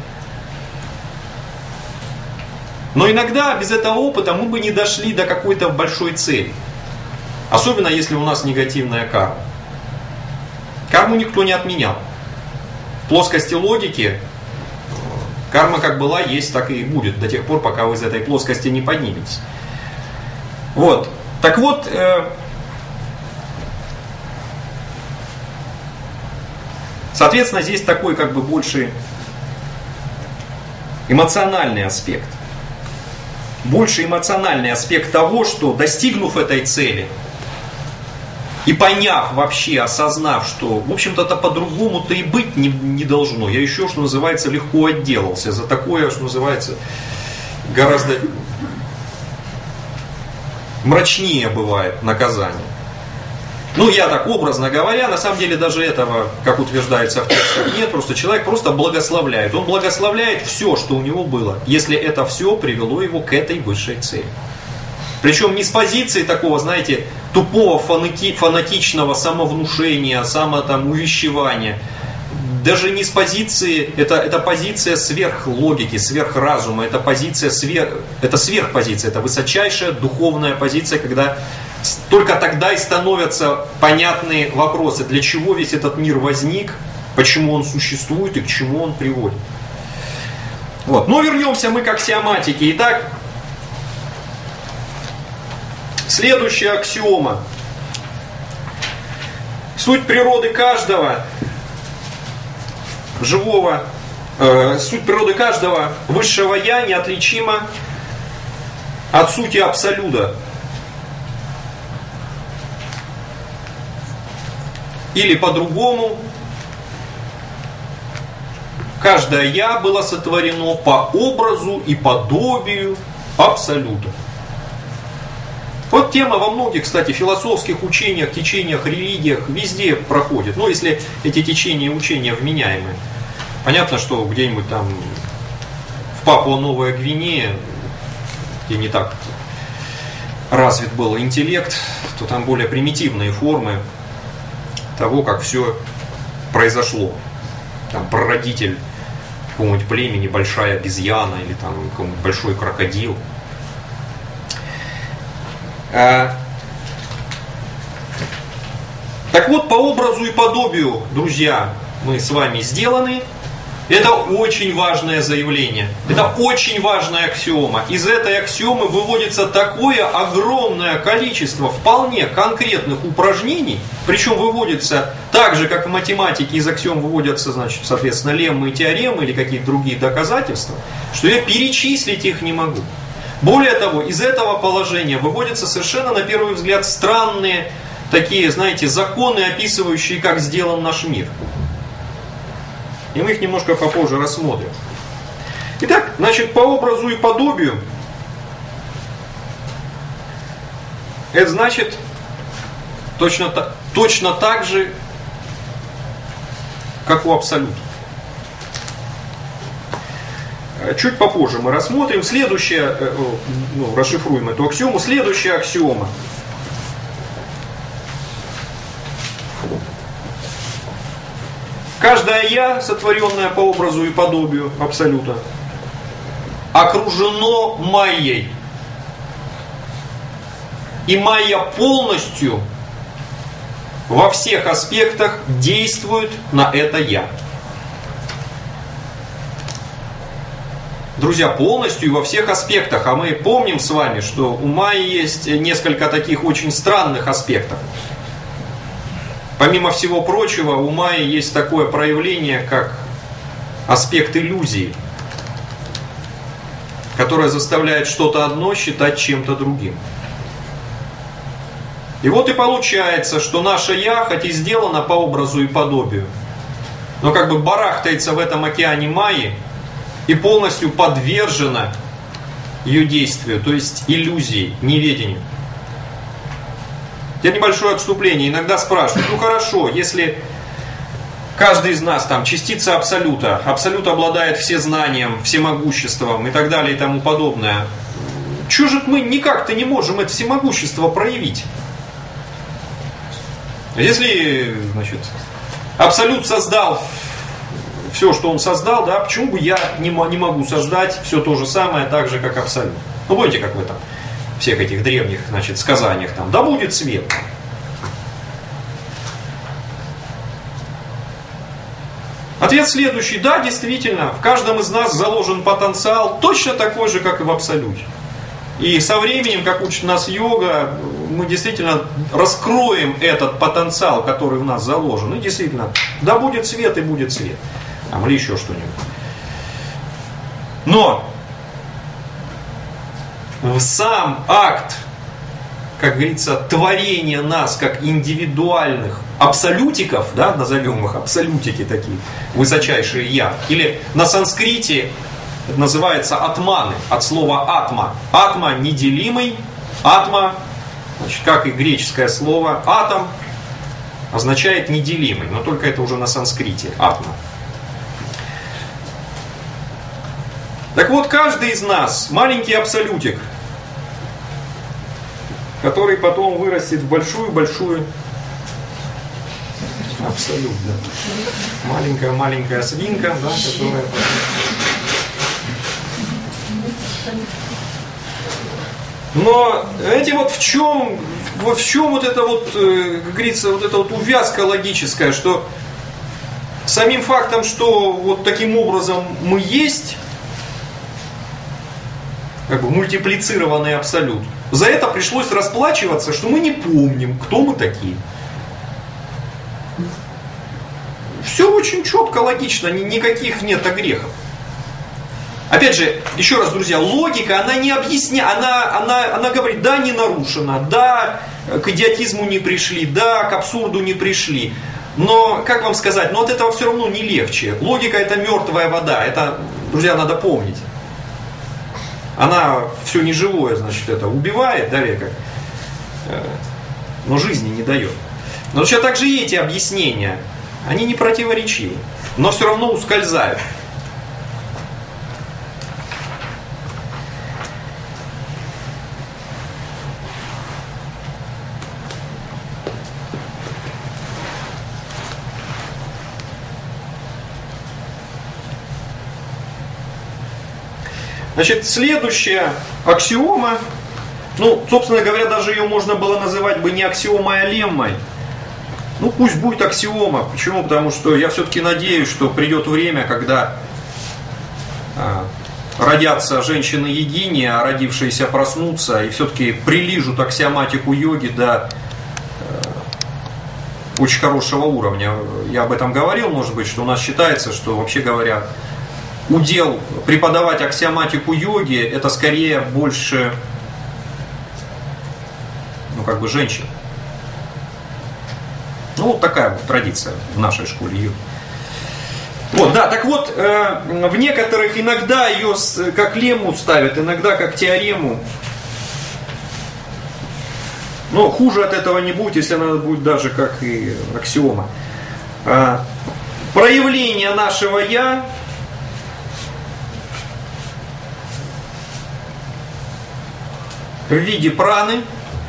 Но иногда без этого опыта мы бы не дошли до какой-то большой цели. Особенно если у нас негативная карма. Карму никто не отменял. В плоскости логики карма как была, есть, так и будет, до тех пор, пока вы из этой плоскости не подниметесь. Вот. Так вот, э, соответственно, здесь такой как бы больше эмоциональный аспект. Больше эмоциональный аспект того, что достигнув этой цели и поняв вообще, осознав, что, в общем-то, это по-другому-то и быть не, не должно. Я еще, что называется, легко отделался. За такое, что называется, гораздо мрачнее бывает наказание. Ну, я так образно говоря, на самом деле даже этого, как утверждается в текстах, нет. Просто человек просто благословляет. Он благословляет все, что у него было, если это все привело его к этой высшей цели. Причем не с позиции такого, знаете, тупого фанати, фанатичного самовнушения, самоувещевания. Даже не с позиции, это, это позиция сверхлогики, сверхразума, это позиция сверх, это сверхпозиция, это высочайшая духовная позиция, когда только тогда и становятся понятны вопросы, для чего весь этот мир возник, почему он существует и к чему он приводит. Вот. Но вернемся мы к аксиоматике. Итак, следующая аксиома. Суть природы каждого живого, э, суть природы каждого высшего Я неотличима от сути абсолюта. Или по-другому, каждое Я было сотворено по образу и подобию абсолюта. Вот тема во многих, кстати, философских учениях, течениях, религиях везде проходит. Ну, если эти течения и учения вменяемые. Понятно, что где-нибудь там в Папуа-Новая Гвинея, где не так развит был интеллект, то там более примитивные формы того, как все произошло. Там прародитель какого-нибудь племени, большая обезьяна или там какой-нибудь большой крокодил. А, так вот, по образу и подобию, друзья, мы с вами сделаны. Это очень важное заявление. Это очень важная аксиома. Из этой аксиомы выводится такое огромное количество вполне конкретных упражнений. Причем выводится так же, как в математике из аксиом выводятся, значит, соответственно, леммы и теоремы или какие-то другие доказательства, что я перечислить их не могу. Более того, из этого положения выводятся совершенно, на первый взгляд, странные такие, знаете, законы, описывающие, как сделан наш мир. И мы их немножко попозже рассмотрим. Итак, значит, по образу и подобию, это значит точно, точно так же, как у абсолюта. Чуть попозже мы рассмотрим. Следующая, ну, расшифруем эту аксиому. Следующая аксиома. Каждое Я, сотворенное по образу и подобию абсолюта, окружено майей. И майя полностью во всех аспектах действует на это Я. Друзья, полностью и во всех аспектах. А мы помним с вами, что у майи есть несколько таких очень странных аспектов. Помимо всего прочего, у майи есть такое проявление, как аспект иллюзии, которое заставляет что-то одно считать чем-то другим. И вот и получается, что наше Я, хоть и сделано по образу и подобию, но как бы барахтается в этом океане майи и полностью подвержено ее действию, то есть иллюзии, неведению. Это небольшое отступление. Иногда спрашивают, ну хорошо, если каждый из нас там частица абсолюта, абсолют обладает всезнанием, всемогуществом и так далее и тому подобное, чего же мы никак-то не можем это всемогущество проявить? Если, значит, абсолют создал все, что он создал, да, почему бы я не могу создать все то же самое, так же, как абсолют? Ну, помните, как в этом всех этих древних, значит, сказаниях, там, да будет свет. Ответ следующий. Да, действительно, в каждом из нас заложен потенциал точно такой же, как и в абсолюте. И со временем, как учит нас йога, мы действительно раскроем этот потенциал, который в нас заложен. И действительно, да будет свет и будет свет. Там, или еще что-нибудь. Но сам акт, как говорится, творения нас как индивидуальных абсолютиков, да, назовем их абсолютики такие, высочайшие я, или на санскрите это называется атманы, от слова атма. Атма неделимый, атма, значит, как и греческое слово атом, означает неделимый, но только это уже на санскрите, атма. Так вот, каждый из нас маленький абсолютик, который потом вырастет в большую-большую абсолют, да. Маленькая-маленькая свинка, да, которая... Но, знаете, вот в чем, вот в чем вот это вот, как говорится, вот эта вот увязка логическая, что самим фактом, что вот таким образом мы есть, как бы мультиплицированный абсолют, за это пришлось расплачиваться, что мы не помним, кто мы такие. Все очень четко, логично, никаких нет огрехов. Опять же, еще раз, друзья, логика, она не объясняет, она, она, она говорит, да, не нарушена, да, к идиотизму не пришли, да, к абсурду не пришли. Но, как вам сказать, но от этого все равно не легче. Логика это мертвая вода, это, друзья, надо помнить. Она все неживое, значит, это убивает, да, как, но жизни не дает. Но сейчас также и эти объяснения, они не противоречивы, но все равно ускользают. Значит, следующая аксиома, ну, собственно говоря, даже ее можно было называть бы не аксиомой, а леммой. Ну, пусть будет аксиома. Почему? Потому что я все-таки надеюсь, что придет время, когда э, родятся женщины-йогини, а родившиеся проснутся и все-таки прилижут аксиоматику йоги до э, очень хорошего уровня. Я об этом говорил, может быть, что у нас считается, что, вообще говоря, удел преподавать аксиоматику йоги это скорее больше, ну, как бы женщин. Ну, вот такая вот традиция в нашей школе йоги. Вот, да, так вот, э, в некоторых иногда ее с, как лемму ставят, иногда как теорему. Но хуже от этого не будет, если она будет даже как и аксиома. Э, проявление нашего я в виде праны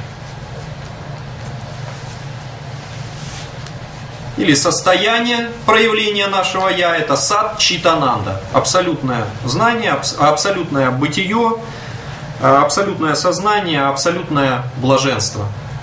или состояние проявления нашего я, это сат читананда, абсолютное знание, абсолютное бытие, абсолютное сознание, абсолютное блаженство.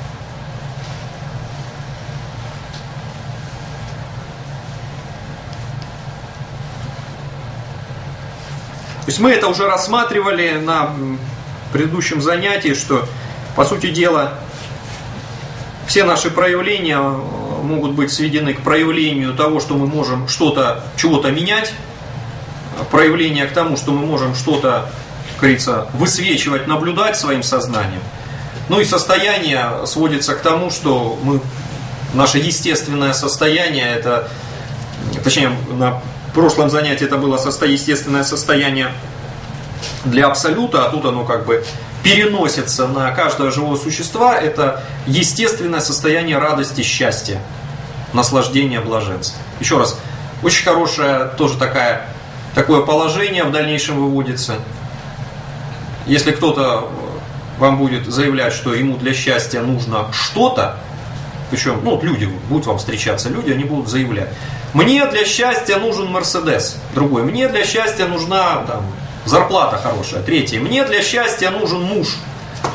То есть мы это уже рассматривали на предыдущем занятии, что, по сути дела, все наши проявления могут быть сведены к проявлению того, что мы можем что-то, чего-то менять, проявление к тому, что мы можем что-то, как говорится, высвечивать, наблюдать своим сознанием. Ну и состояние сводится к тому, что мы, наше естественное состояние, это, точнее, на прошлом занятии это было состо... естественное состояние для абсолюта, а тут оно как бы переносится на каждого живого существа, это естественное состояние радости, счастья, наслаждения, блаженства. Еще раз, очень хорошее тоже такая, такое положение в дальнейшем выводится. Если кто-то вам будет заявлять, что ему для счастья нужно что-то, причем, ну, люди будут вам встречаться, люди, они будут заявлять: мне для счастья нужен Мерседес, другой, мне для счастья нужна там зарплата хорошая, третий, мне для счастья нужен муж.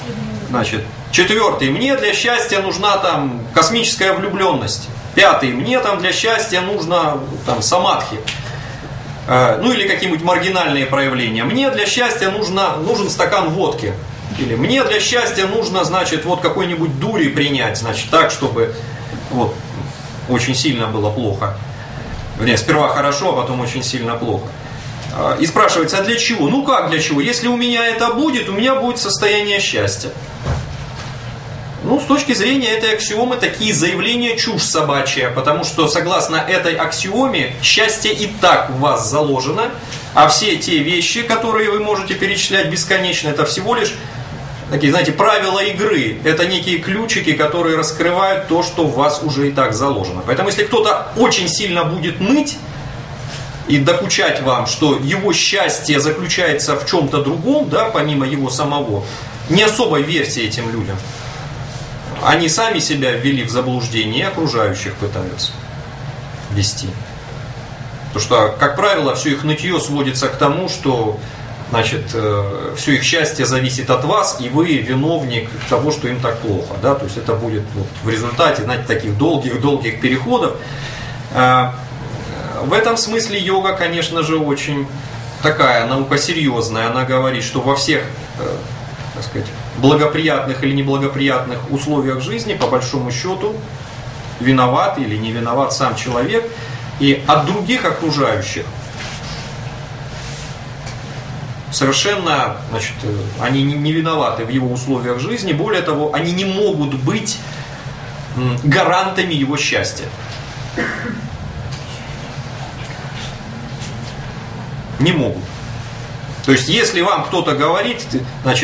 Значит, четвертый. Мне для счастья нужна там космическая влюбленность. Пятый. Мне там для счастья нужно там самадхи. Ну или какие-нибудь маргинальные проявления. Мне для счастья нужно, нужен стакан водки. Или мне для счастья нужно, значит, вот какой-нибудь дури принять, значит, так, чтобы вот, очень сильно было плохо. Вернее, сперва хорошо, а потом очень сильно плохо. И спрашивается, а для чего? Ну как для чего? Если у меня это будет, у меня будет состояние счастья. Ну, с точки зрения этой аксиомы, такие заявления чушь собачья, потому что, согласно этой аксиоме, счастье и так в вас заложено, а все те вещи, которые вы можете перечислять бесконечно, это всего лишь такие, знаете, правила игры. Это некие ключики, которые раскрывают то, что в вас уже и так заложено. Поэтому, если кто-то очень сильно будет ныть и докучать вам, что его счастье заключается в чем-то другом, да, помимо его самого, не особо верьте этим людям. Они сами себя ввели в заблуждение, и окружающих пытаются вести. Потому что, как правило, все их нытье сводится к тому, что, значит, все их счастье зависит от вас, и вы виновник того, что им так плохо. Да? То есть это будет вот в результате, знаете, таких долгих-долгих переходов. В этом смысле йога, конечно же, очень такая наука серьезная. Она говорит, что во всех, так сказать, благоприятных или неблагоприятных условиях жизни, по большому счету, виноват или не виноват сам человек, и от других окружающих совершенно, значит, они не виноваты в его условиях жизни, более того, они не могут быть гарантами его счастья. Не могут. То есть, если вам кто-то говорит, значит,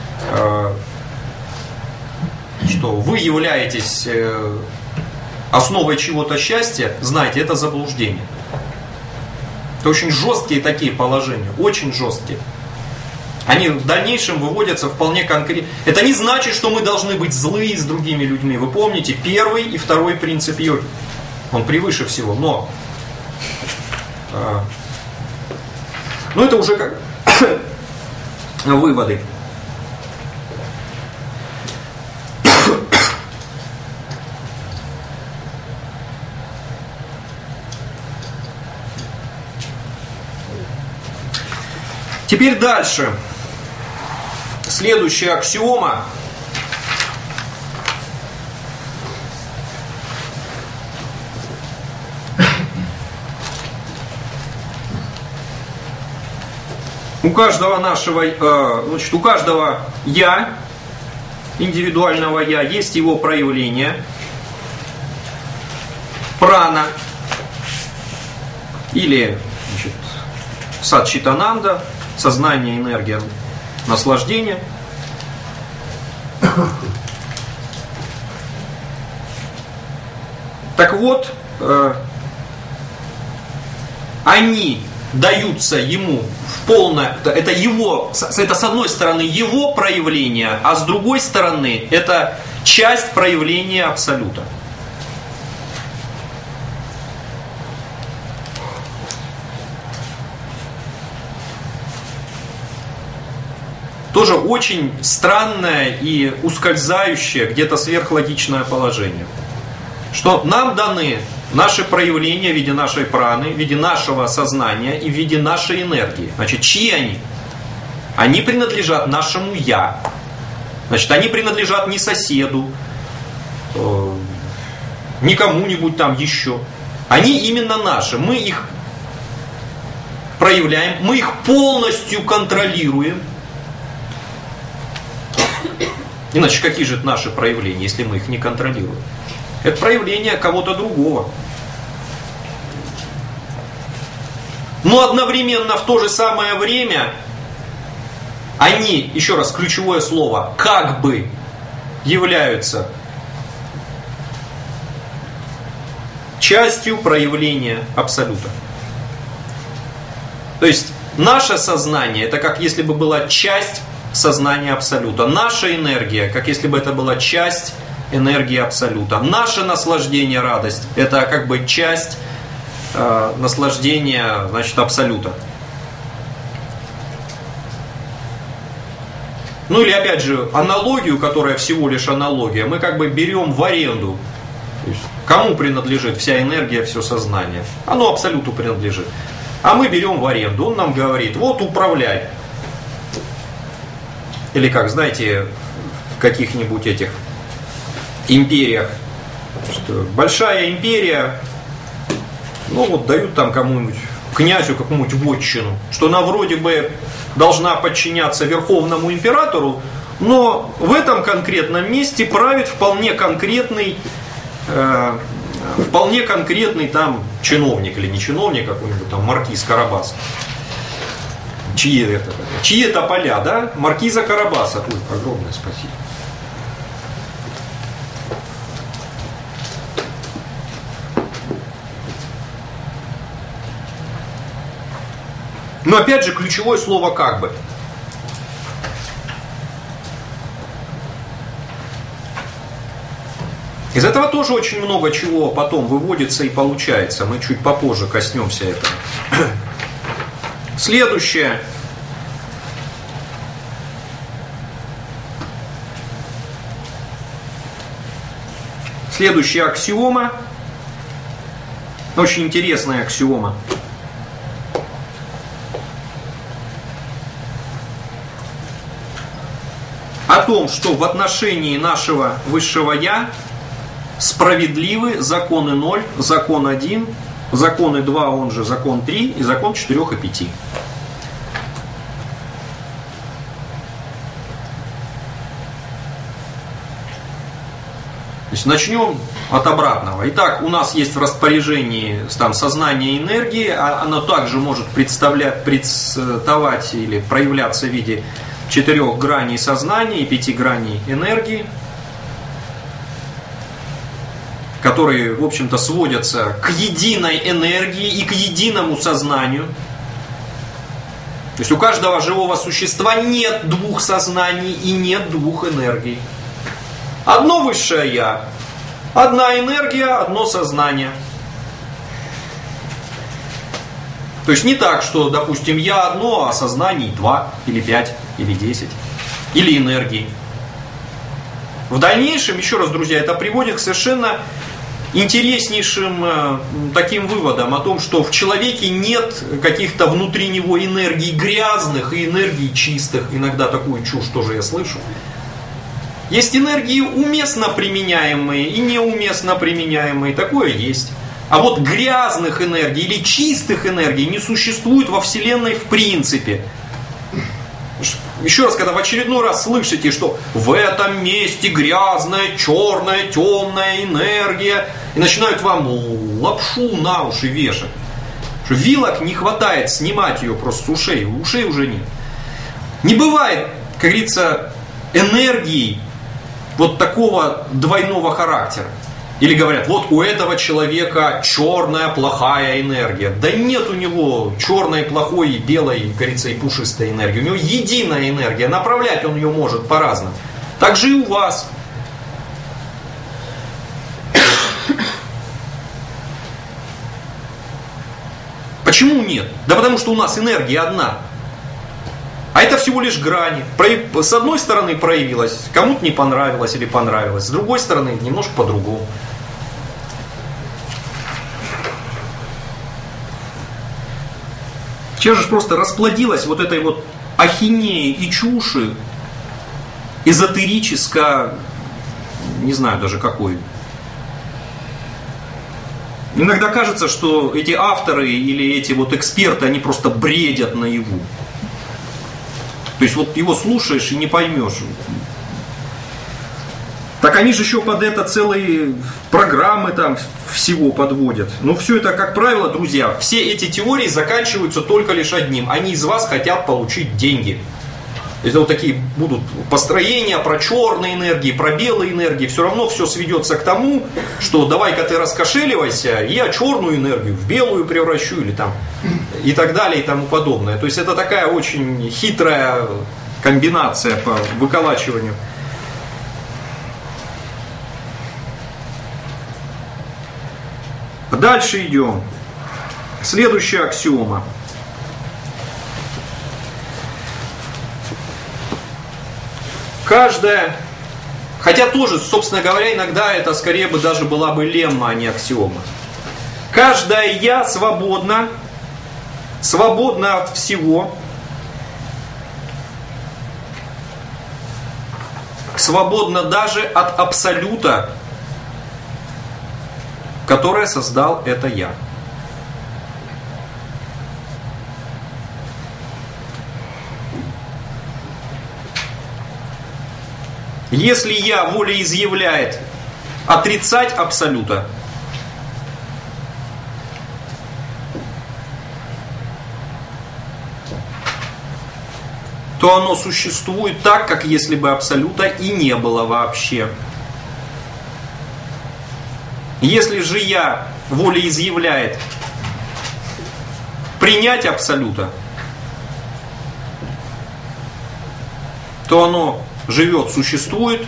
что вы являетесь основой чего-то счастья, знайте, это заблуждение. Это очень жесткие такие положения, очень жесткие. Они в дальнейшем выводятся вполне конкретно. Это не значит, что мы должны быть злые с другими людьми. Вы помните, первый и второй принцип йоги. Он превыше всего, но ну это уже как выводы. Теперь дальше. Следующая аксиома. У каждого нашего, значит, у каждого я, индивидуального я, есть его проявление, прана, или, значит, садчитананда, сознание, энергия, наслаждение. Так вот, э, они даются ему в полное, это его, это с одной стороны его проявление, а с другой стороны это часть проявления Абсолюта. Тоже очень странное и ускользающее, где-то сверхлогичное положение. Что нам даны наши проявления в виде нашей праны, в виде нашего сознания и в виде нашей энергии. Значит, чьи они? Они принадлежат нашему «я». Значит, они принадлежат не соседу, э, не кому-нибудь там еще. Они именно наши. Мы их проявляем, мы их полностью контролируем. Иначе какие же это наши проявления, если мы их не контролируем? Это проявление кого-то другого. Но одновременно в то же самое время они, еще раз ключевое слово, как бы являются частью проявления Абсолюта. То есть наше сознание, это как если бы была часть сознания Абсолюта. Наша энергия, как если бы это была часть энергии Абсолюта. Наше наслаждение, радость, это как бы часть э, наслаждения, значит, Абсолюта. ну или опять же аналогию, которая всего лишь аналогия, мы как бы берем в аренду. То есть, кому принадлежит вся энергия, все сознание? Оно абсолюту принадлежит. А мы берем в аренду, он нам говорит, вот управляй. Или как, знаете, в каких-нибудь этих империях, что большая империя, ну вот дают там кому-нибудь, князю какому-нибудь вотчину, что она вроде бы должна подчиняться верховному императору, но в этом конкретном месте правит вполне конкретный, э, вполне конкретный там чиновник или не чиновник, какой-нибудь там маркиз Карабас. Чьи это? Чьи это поля, да? Маркиза Карабаса. Ой, огромное спасибо. Но опять же ключевое слово «как бы». Из этого тоже очень много чего потом выводится и получается. Мы чуть попозже коснемся этого. Следующее. Следующая аксиома. Очень интересная аксиома. О том, что в отношении нашего высшего Я справедливы законы ноль, закон один, законы два, он же закон три и закон четырех и пяти. То есть начнем от обратного. Итак, у нас есть в распоряжении там, сознание энергии, оно также может представлять, представать или проявляться в виде четырех граней сознания и пяти граней энергии, которые, в общем-то, сводятся к единой энергии и к единому сознанию. То есть у каждого живого существа нет двух сознаний и нет двух энергий. Одно высшее Я, одна энергия, одно сознание. То есть не так, что, допустим, Я одно, а сознаний два, или пять, или десять, или энергии. В дальнейшем, еще раз, друзья, это приводит к совершенно интереснейшим э, таким выводам о том, что в человеке нет каких-то внутри него энергий грязных и энергий чистых. Иногда такую чушь тоже я слышу. Есть энергии уместно применяемые и неуместно применяемые. Такое есть. А вот грязных энергий или чистых энергий не существует во Вселенной в принципе. Еще раз, когда в очередной раз слышите, что в этом месте грязная, черная, темная энергия, и начинают вам лапшу на уши вешать, что вилок не хватает снимать ее просто с ушей, ушей уже нет. Не бывает, как говорится, энергии вот такого двойного характера. Или говорят, вот у этого человека черная, плохая энергия. Да нет у него черной, плохой, белой, как говорится, и пушистой энергии. У него единая энергия. Направлять он ее может по-разному. Так же и у вас. Почему нет? Да потому что у нас энергия одна. А это всего лишь грани. С одной стороны проявилась, кому-то не понравилось или понравилось. С другой стороны, немножко по-другому. Сейчас же просто расплодилась вот этой вот ахинеи и чуши, эзотерическая, не знаю даже какой. Иногда кажется, что эти авторы или эти вот эксперты, они просто бредят наяву. То есть вот его слушаешь и не поймешь. Так они же еще под это целые программы там всего подводят. Но все это, как правило, друзья, все эти теории заканчиваются только лишь одним. Они из вас хотят получить деньги. Если вот такие будут построения про черные энергии, про белые энергии, все равно все сведется к тому, что давай-ка ты раскошеливайся, и я черную энергию в белую превращу, или там, и так далее, и тому подобное. То есть это такая очень хитрая комбинация по выколачиванию. Дальше идем. Следующая аксиома. каждая, хотя тоже, собственно говоря, иногда это скорее бы даже была бы лемма, а не аксиома. Каждая я свободна, свободна от всего, свободна даже от абсолюта, которое создал это я. Если я волеизъявляет отрицать абсолюта, то оно существует так, как если бы абсолюта и не было вообще. Если же я волеизъявляет принять абсолюта, то оно живет, существует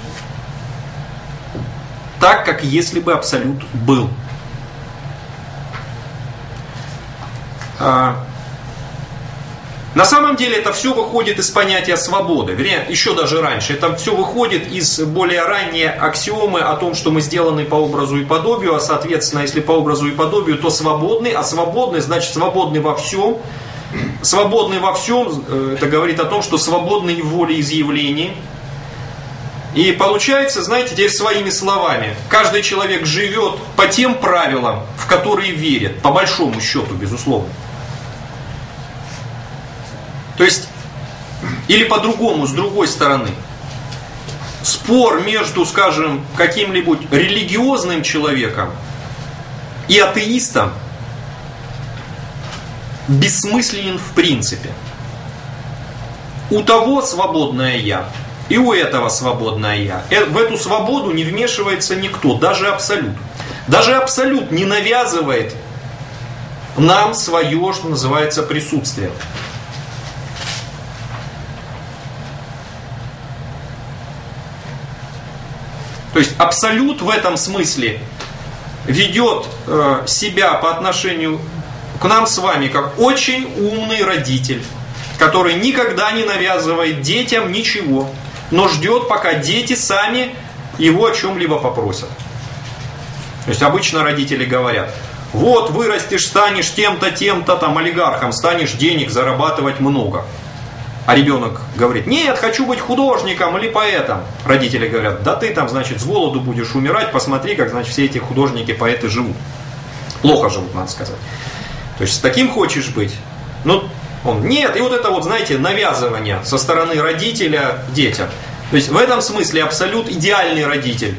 так, как если бы абсолют был. А, на самом деле это все выходит из понятия свободы. Вернее, еще даже раньше. Это все выходит из более ранней аксиомы о том, что мы сделаны по образу и подобию, а соответственно, если по образу и подобию, то свободны, а свободны значит свободны во всем. Свободны во всем, это говорит о том, что свободны в волеизъявлении. И получается, знаете, теперь своими словами, каждый человек живет по тем правилам, в которые верит, по большому счету, безусловно. То есть, или по-другому, с другой стороны, спор между, скажем, каким-либо религиозным человеком и атеистом бессмысленен в принципе. У того свободное я, и у этого свободное я. В эту свободу не вмешивается никто, даже абсолют. Даже абсолют не навязывает нам свое, что называется, присутствие. То есть абсолют в этом смысле ведет э, себя по отношению к нам с вами как очень умный родитель, который никогда не навязывает детям ничего, но ждет, пока дети сами его о чем-либо попросят. То есть обычно родители говорят: вот вырастешь, станешь тем-то, тем-то, там, олигархом, станешь денег зарабатывать много. А ребенок говорит: нет, хочу быть художником или поэтом. Родители говорят: да ты там, значит, с голоду будешь умирать, посмотри, как, значит, все эти художники, поэты живут. Плохо живут, надо сказать. То есть с таким хочешь быть? Ну, он, нет, и вот это вот, знаете, навязывание со стороны родителя детям. То есть в этом смысле абсолют идеальный родитель.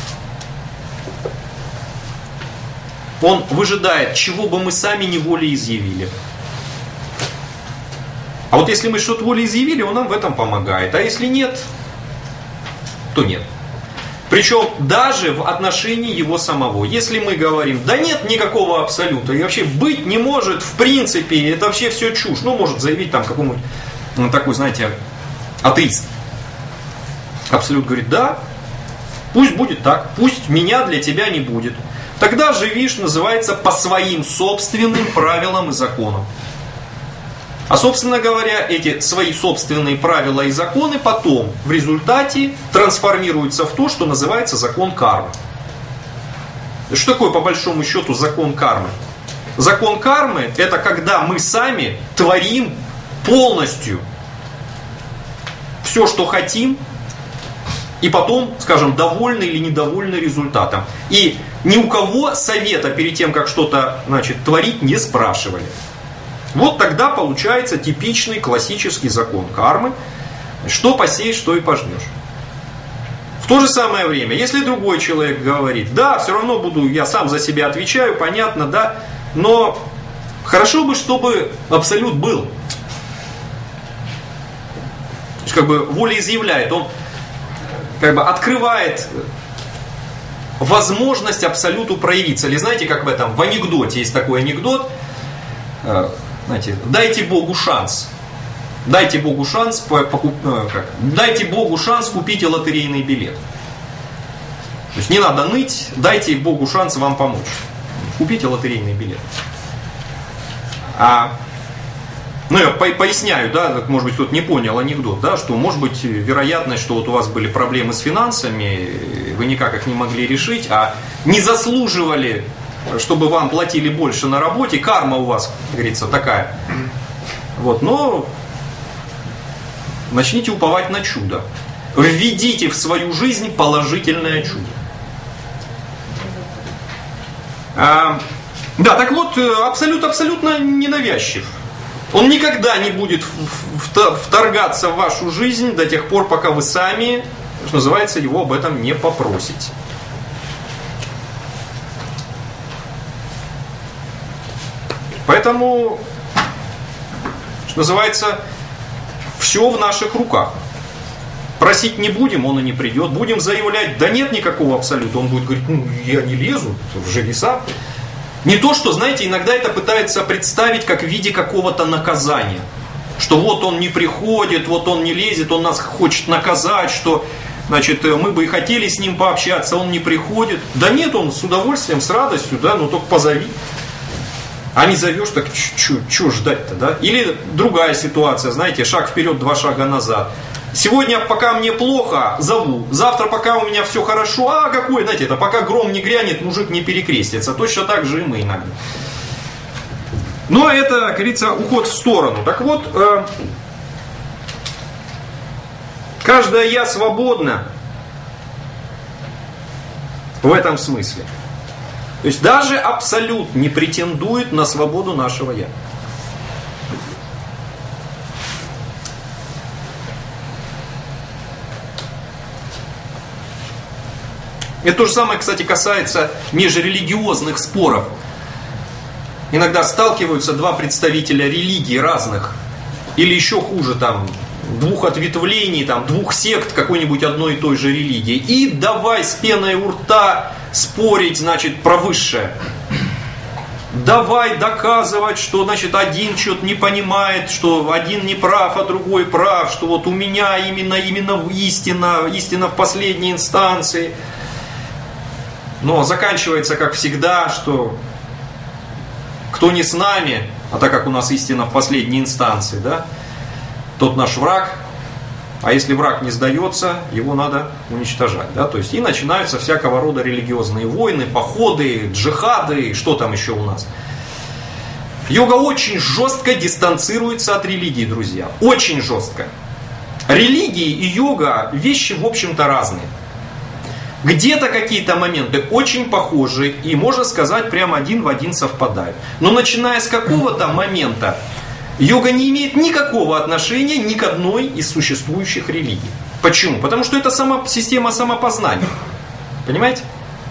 Он выжидает, чего бы мы сами не волеизъявили. А вот если мы что-то волеизъявили, он нам в этом помогает. А если нет, то нет. Причем даже в отношении его самого. Если мы говорим: да нет никакого абсолюта, и вообще быть не может в принципе, это вообще все чушь. Ну, может заявить там какому-нибудь, ну, такой, знаете, атеист. Абсолют говорит: да, пусть будет так, пусть меня для тебя не будет. Тогда живишь, называется, по своим собственным правилам и законам. А, собственно говоря, эти свои собственные правила и законы потом в результате трансформируются в то, что называется закон кармы. Что такое, по большому счету, закон кармы? Закон кармы – это когда мы сами творим полностью все, что хотим, и потом, скажем, довольны или недовольны результатом. И ни у кого совета перед тем, как что-то, значит, творить, не спрашивали. Вот тогда получается типичный классический закон кармы. Что посеешь, что и пожнешь. В то же самое время, если другой человек говорит: да, все равно буду, я сам за себя отвечаю, понятно, да, но хорошо бы, чтобы абсолют был. То есть как бы волеизъявляет, он как бы открывает возможность абсолюту проявиться. Или знаете, как в этом, в анекдоте есть такой анекдот, знаете, дайте Богу шанс. Дайте Богу шанс, покуп... как? Дайте Богу шанс, купите лотерейный билет. То есть не надо ныть, дайте Богу шанс вам помочь. Купите лотерейный билет. А Ну, я по поясняю, да, может быть, кто-то не понял анекдот, да, что может быть вероятность, что вот у вас были проблемы с финансами, вы никак их не могли решить, а не заслуживали, чтобы вам платили больше на работе, карма у вас, как говорится, такая. Вот, но начните уповать на чудо. Введите в свою жизнь положительное чудо. А, да, так вот, абсолютно-абсолютно ненавязчив. Он никогда не будет вторгаться в вашу жизнь до тех пор, пока вы сами, что называется, его об этом не попросите. Поэтому, что называется, все в наших руках. Просить не будем, он и не придет. Будем заявлять, да нет никакого абсолюта. Он будет говорить, ну я не лезу, живи сам. Не то, что, знаете, иногда это пытаются представить как в виде какого-то наказания. Что вот он не приходит, вот он не лезет, он нас хочет наказать, что, значит, мы бы и хотели с ним пообщаться, он не приходит. Да нет, он с удовольствием, с радостью, да, ну только позови. А не зовешь, так что ждать-то, да? Или другая ситуация, знаете, шаг вперед, два шага назад. Сегодня, пока мне плохо, зову. Завтра, пока у меня все хорошо, а какой, знаете, это пока гром не грянет, мужик не перекрестится. Точно так же и мы иногда. Но это, как говорится, уход в сторону. Так вот, э, каждое я свободно в этом смысле. То есть даже абсолют не претендует на свободу нашего я. Это то же самое, кстати, касается межрелигиозных споров. Иногда сталкиваются два представителя религий разных, или еще хуже, там, двух ответвлений, там, двух сект какой-нибудь одной и той же религии. И давай с пеной у рта спорить, значит, про высшее. Давай доказывать, что, значит, один что-то не понимает, что один не прав, а другой прав, что вот у меня именно, именно истина, истина в последней инстанции. Но заканчивается, как всегда, что кто не с нами, а так как у нас истина в последней инстанции, да, тот наш враг, а если враг не сдается, его надо уничтожать. Да? То есть и начинаются всякого рода религиозные войны, походы, джихады, что там еще у нас. Йога очень жестко дистанцируется от религии, друзья. Очень жестко. Религии и йога вещи, в общем-то, разные. Где-то какие-то моменты очень похожи и, можно сказать, прямо один в один совпадают. Но начиная с какого-то момента йога не имеет никакого отношения ни к одной из существующих религий. Почему? Потому что это сама система самопознания. Понимаете?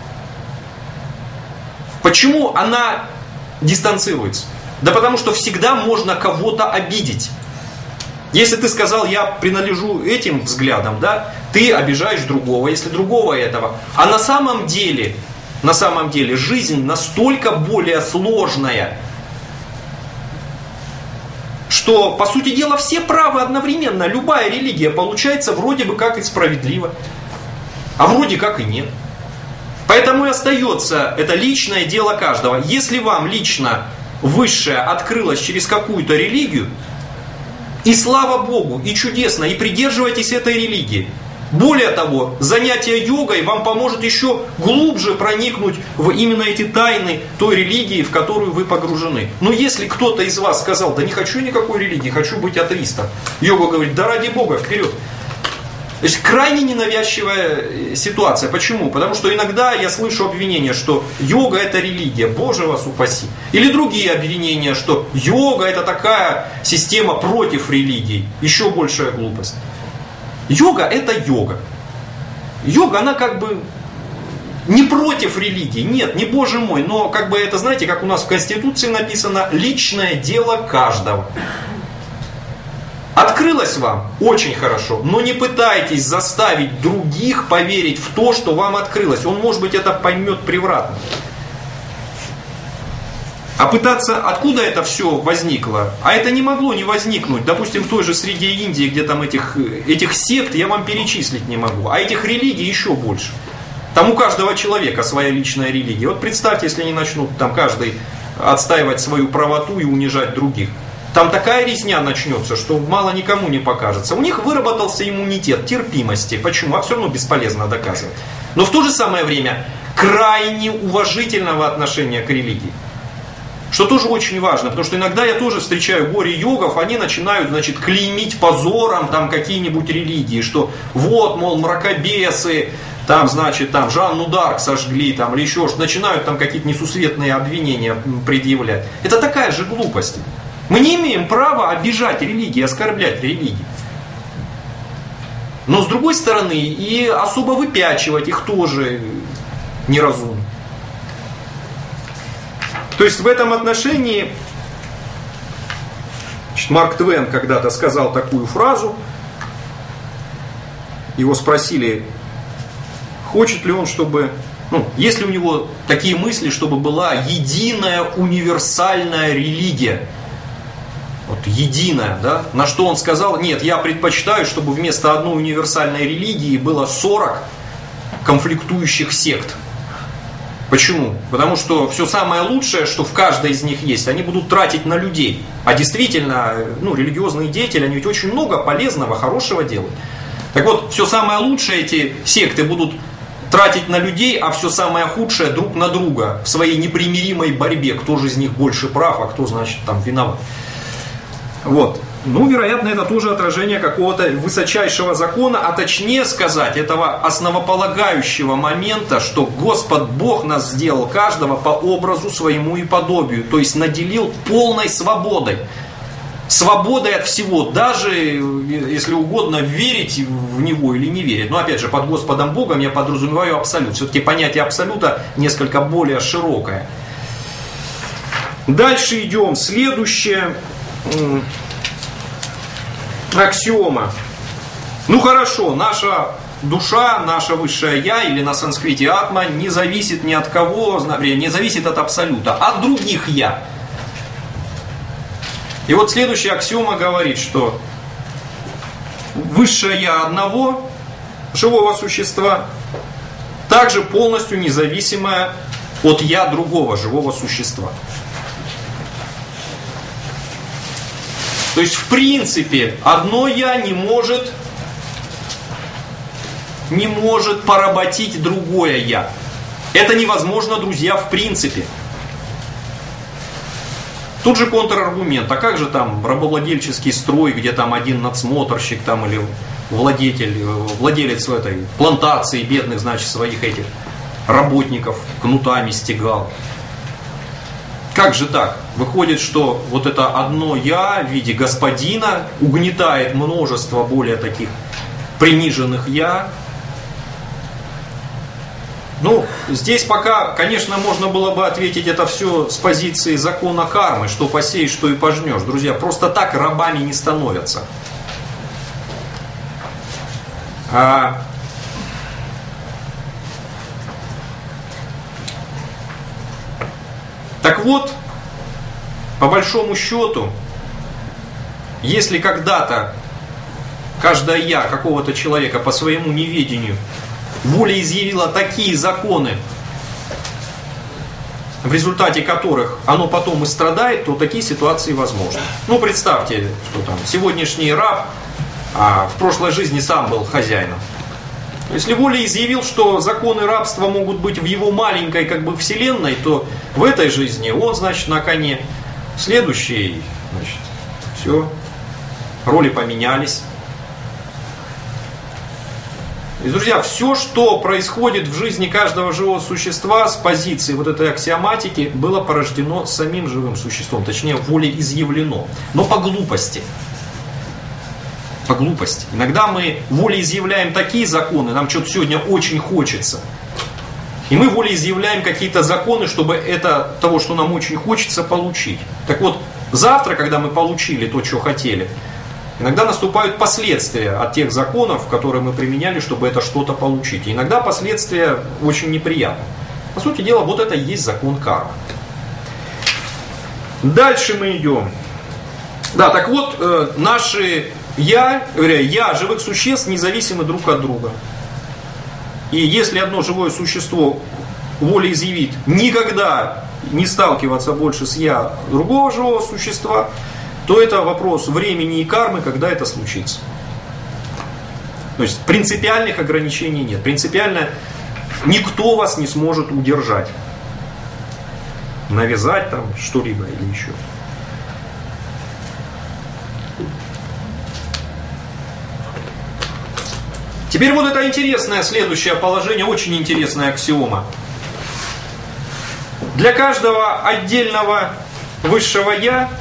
Почему она дистанцируется? Да потому что всегда можно кого-то обидеть. Если ты сказал, я принадлежу этим взглядам, да, ты обижаешь другого, если другого этого. А на самом деле, на самом деле, жизнь настолько более сложная, что, по сути дела, все правы одновременно. Любая религия получается вроде бы как и справедлива, а вроде как и нет. Поэтому и остается это личное дело каждого. Если вам лично высшее открылось через какую-то религию, и слава Богу, и чудесно, и придерживайтесь этой религии. Более того, занятие йогой вам поможет еще глубже проникнуть в именно эти тайны той религии, в которую вы погружены. Но если кто-то из вас сказал, да не хочу никакой религии, хочу быть атеистом, йога говорит, да ради Бога, вперед. То есть крайне ненавязчивая ситуация. Почему? Потому что иногда я слышу обвинения, что йога это религия, Боже вас упаси. Или другие обвинения, что йога это такая система против религии. Еще большая глупость. Йога это йога. Йога она как бы не против религии, нет, не Боже мой, но как бы это, знаете, как у нас в Конституции написано, личное дело каждого. Открылось вам? Очень хорошо. Но не пытайтесь заставить других поверить в то, что вам открылось. Он, может быть, это поймет превратно. А пытаться, откуда это все возникло? А это не могло не возникнуть. Допустим, в той же среде Индии, где там этих, этих сект я вам перечислить не могу. А этих религий еще больше. Там у каждого человека своя личная религия. Вот представьте, если они начнут там каждый отстаивать свою правоту и унижать других. там такая резня начнется, что мало никому не покажется. У них выработался иммунитет терпимости. Почему? А все равно бесполезно доказывать. Но в то же самое время крайне уважительного отношения к религии. Что тоже очень важно, потому что иногда я тоже встречаю горе-йогов, они начинают, значит, клеймить позором там какие-нибудь религии, что вот, мол, мракобесы, там, значит, там Жанну Дарк сожгли, там, или еще что, начинают там какие-то несусветные обвинения предъявлять. Это такая же глупость. Мы не имеем права обижать религии, оскорблять религии. Но с другой стороны, и особо выпячивать их тоже неразумно. То есть в этом отношении значит, Марк Твен когда-то сказал такую фразу. Его спросили, хочет ли он, чтобы, ну, есть ли у него такие мысли, чтобы была единая универсальная религия. Вот единая, да? На что он сказал, нет, я предпочитаю, чтобы вместо одной универсальной религии было сорок конфликтующих сект. Почему? Потому что все самое лучшее, что в каждой из них есть, они будут тратить на людей. А действительно, ну, религиозные деятели, они ведь очень много полезного, хорошего делают. Так вот, все самое лучшее эти секты будут тратить на людей, а все самое худшее друг на друга в своей непримиримой борьбе. Кто же из них больше прав, а кто, значит, там виноват. Вот. Ну, вероятно, это тоже отражение какого-то высочайшего закона, а точнее сказать, этого основополагающего момента, что Господь Бог нас сделал каждого по образу своему и подобию, то есть наделил полной свободой. Свободой от всего, даже, если угодно, верить в Него или не верить. Но опять же, под Господом Богом я подразумеваю абсолют. Все-таки понятие абсолюта несколько более широкое. Дальше идем. Следующее. Аксиома. Ну хорошо, наша душа, наше высшее я, или на санскрите атма, не зависит ни от кого, не зависит от абсолюта, от других я. И вот следующая аксиома говорит, что высшее я одного живого существа также полностью независимое от я другого живого существа. То есть, в принципе, одно я не может, не может поработить другое я. Это невозможно, друзья, в принципе. Тут же контраргумент. А как же там рабовладельческий строй, где там один надсмотрщик там, или владетель, владелец этой плантации бедных, значит, своих этих работников кнутами стегал? Как же так? Выходит, что вот это одно я в виде господина угнетает множество более таких приниженных я. Ну, здесь пока, конечно, можно было бы ответить это все с позиции закона кармы, что посеешь, что и пожнешь. Друзья, просто так рабами не становятся. А... Так вот, по большому счету, если когда-то каждое я какого-то человека по своему неведению волеизъявило такие законы, в результате которых оно потом и страдает, то такие ситуации возможны. Ну, представьте, что там сегодняшний раб а в прошлой жизни сам был хозяином. Если волеизъявил, что законы рабства могут быть в его маленькой как бы вселенной, то в этой жизни он, значит, на коне. В следующей, значит, все, роли поменялись. И, друзья, все, что происходит в жизни каждого живого существа с позиции вот этой аксиоматики, было порождено самим живым существом, точнее, волеизъявлено, но по глупости. По глупости. Иногда мы волеизъявляем такие законы, нам что-то сегодня очень хочется. И мы волеизъявляем какие-то законы, чтобы это, того, что нам очень хочется, получить. Так вот, завтра, когда мы получили то, что хотели, иногда наступают последствия от тех законов, которые мы применяли, чтобы это что-то получить. И иногда последствия очень неприятны. По сути дела, вот это и есть закон кармы. Дальше мы идем. Да, так вот, э, наши я, говоря, я живых существ независимы друг от друга. И если одно живое существо волеизъявит никогда не сталкиваться больше с я другого живого существа, то это вопрос времени и кармы, когда это случится. То есть принципиальных ограничений нет. Принципиально никто вас не сможет удержать, навязать там что-либо или еще. Теперь вот это интересное следующее положение, очень интересная аксиома. Для каждого отдельного высшего «я»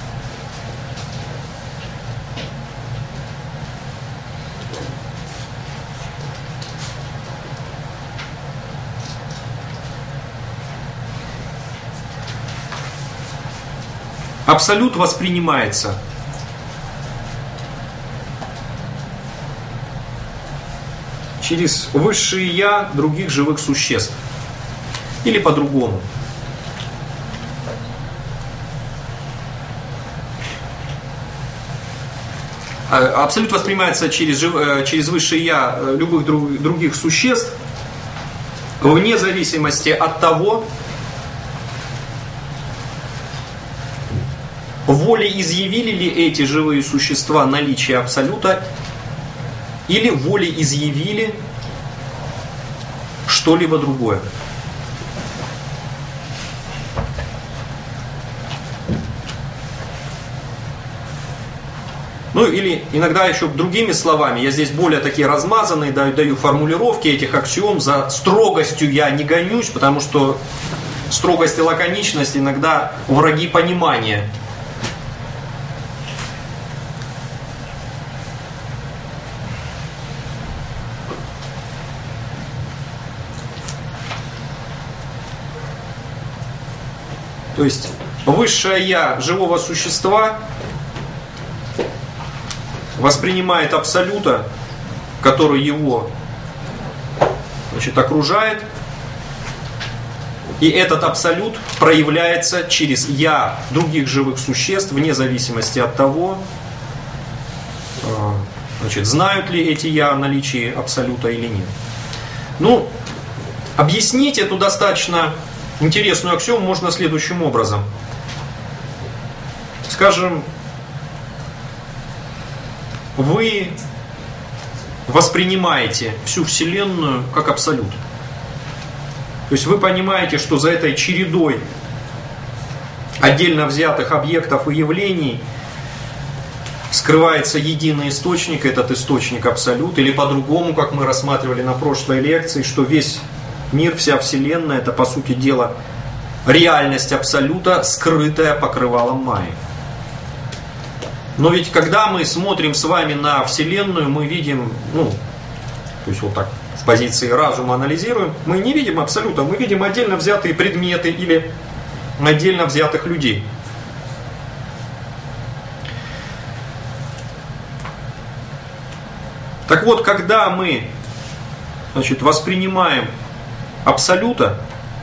абсолют воспринимается через высшие «я» других живых существ. Или по-другому. Абсолют воспринимается через, через высшее «я» любых других существ, вне зависимости от того, волеизъявили ли эти живые существа наличие абсолюта, или волеизъявили что-либо другое. Ну или иногда еще другими словами, я здесь более такие размазанные даю, даю формулировки этих аксиом, за строгостью я не гонюсь, потому что строгость и лаконичность иногда враги понимания. То есть высшее «я» живого существа воспринимает абсолюта, который его, значит, окружает, и этот абсолют проявляется через «я» других живых существ, вне зависимости от того, значит, знают ли эти «я» о наличии абсолюта или нет. Ну, объяснить эту достаточно интересную аксиому можно следующим образом. Скажем, вы воспринимаете всю Вселенную как абсолют. То есть вы понимаете, что за этой чередой отдельно взятых объектов и явлений скрывается единый источник, этот источник абсолют, или по-другому, как мы рассматривали на прошлой лекции, что весь мир, вся Вселенная, это, по сути дела, реальность абсолюта, скрытая покрывалом майи. Но ведь когда мы смотрим с вами на Вселенную, мы видим, ну, то есть вот так, с позиции разума анализируем, мы не видим абсолюта, мы видим отдельно взятые предметы или отдельно взятых людей. Так вот, когда мы, значит, воспринимаем абсолюта,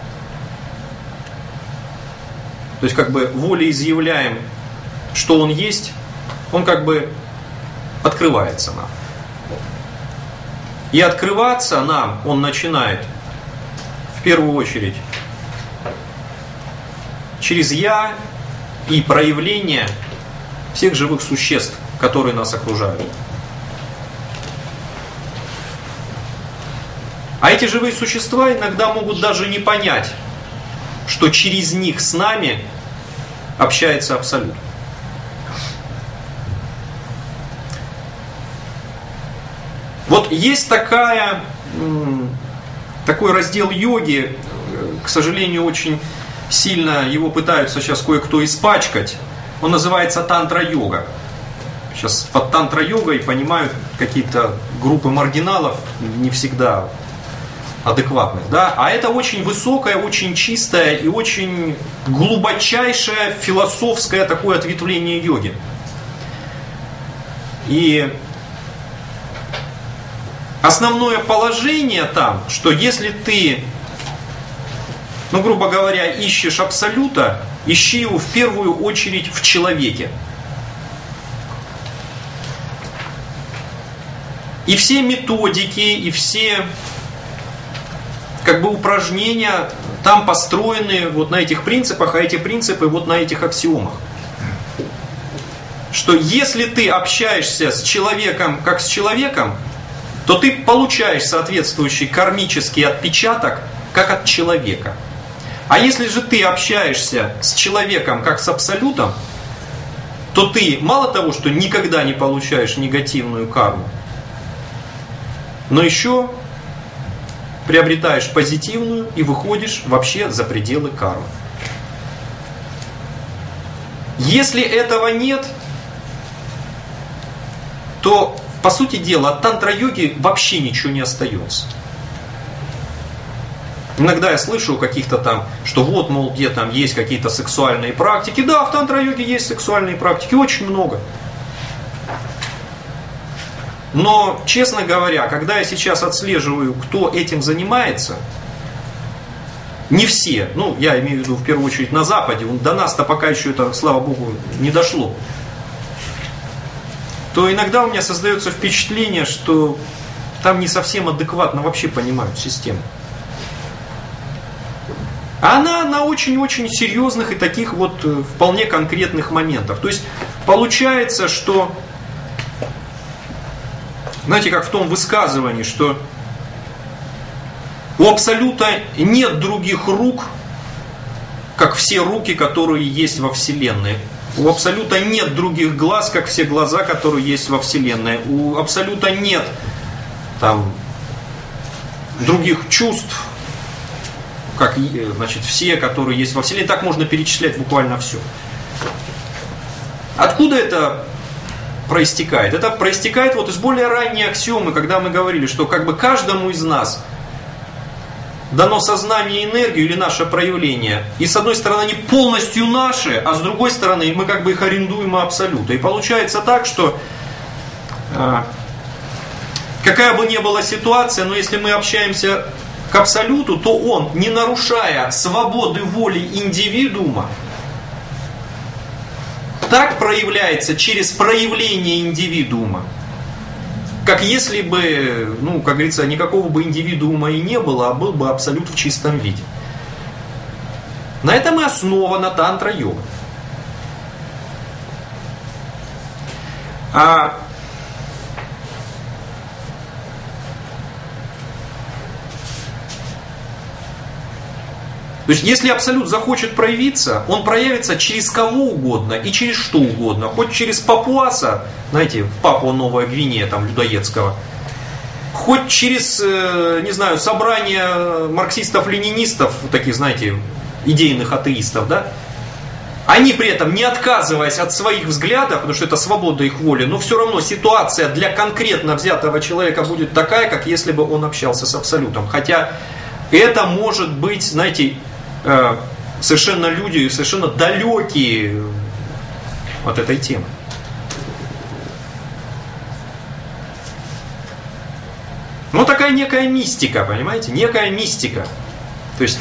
то есть как бы волеизъявляем, что он есть, он как бы открывается нам. И открываться нам он начинает в первую очередь через «я» и проявление всех живых существ, которые нас окружают. А эти живые существа иногда могут даже не понять, что через них с нами общается абсолют. Вот есть такая, такой раздел йоги, к сожалению, очень сильно его пытаются сейчас кое-кто испачкать. Он называется тантра-йога. Сейчас под тантра-йогой понимают какие-то группы маргиналов, не всегда адекватных, да? А это очень высокое, очень чистое и очень глубочайшее философское такое ответвление йоги. И основное положение там, что если ты, ну, грубо говоря, ищешь абсолюта, ищи его в первую очередь в человеке. И все методики, и все как бы упражнения там построены вот на этих принципах, а эти принципы вот на этих аксиомах. что если ты общаешься с человеком как с человеком, то ты получаешь соответствующий кармический отпечаток как от человека. А если же ты общаешься с человеком как с абсолютом, то ты мало того, что никогда не получаешь негативную карму, но еще приобретаешь позитивную и выходишь вообще за пределы кармы. Если этого нет, то, по сути дела, от тантра-йоги вообще ничего не остается. Иногда я слышу у каких-то там, что вот, мол, где там есть какие-то сексуальные практики. Да, в тантра-йоге есть сексуальные практики, очень много. Но, честно говоря, когда я сейчас отслеживаю, кто этим занимается, не все, ну, я имею в виду в первую очередь на Западе, до нас-то пока еще это, слава Богу, не дошло, то иногда у меня создается впечатление, что там не совсем адекватно вообще понимают систему. А она на очень-очень серьезных и таких вот вполне конкретных моментах. То есть получается, что, знаете, как в том высказывании, что у Абсолюта нет других рук, как все руки, которые есть во Вселенной. У Абсолюта нет других глаз, как все глаза, которые есть во Вселенной. У Абсолюта нет там других чувств, как, значит, все, которые есть во Вселенной. Так можно перечислять буквально все. Откуда это проистекает? Это проистекает вот из более ранней аксиомы, когда мы говорили, что как бы каждому из нас дано сознание и энергию или наше проявление. И с одной стороны они полностью наши, а с другой стороны мы как бы их арендуем у Абсолюта. И получается так, что э, какая бы ни была ситуация, но если мы общаемся к Абсолюту, то он, не нарушая свободы воли индивидуума, так проявляется через проявление индивидуума, как если бы, ну, как говорится, никакого бы индивидуума и не было, а был бы Абсолют в чистом виде. На этом и основана тантра-йога. А То есть, если Абсолют захочет проявиться, он проявится через кого угодно и через что угодно. Хоть через папуаса, знаете, Папуа Новая Гвинея, там, людоедского. Хоть через, не знаю, собрание марксистов-ленинистов, таких, знаете, идейных атеистов, да? Они при этом, не отказываясь от своих взглядов, потому что это свобода их воли, но все равно ситуация для конкретно взятого человека будет такая, как если бы он общался с Абсолютом. Хотя это может быть, знаете, совершенно люди, совершенно далекие от этой темы. Ну, такая некая мистика, понимаете? Некая мистика. То есть,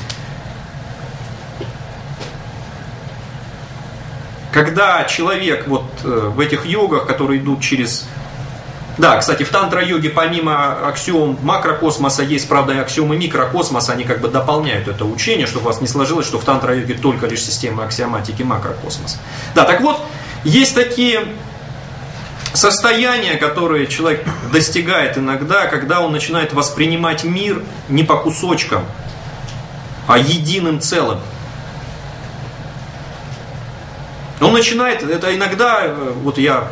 когда человек вот в этих йогах, которые идут через... Да, кстати, в тантра-йоге помимо аксиом макрокосмоса есть, правда, и аксиомы микрокосмоса, они как бы дополняют это учение, чтобы у вас не сложилось, что в тантра-йоге только лишь система аксиоматики макрокосмоса. Да, так вот, есть такие состояния, которые человек достигает иногда, когда он начинает воспринимать мир не по кусочкам, а единым целым. Он начинает, это иногда, вот я...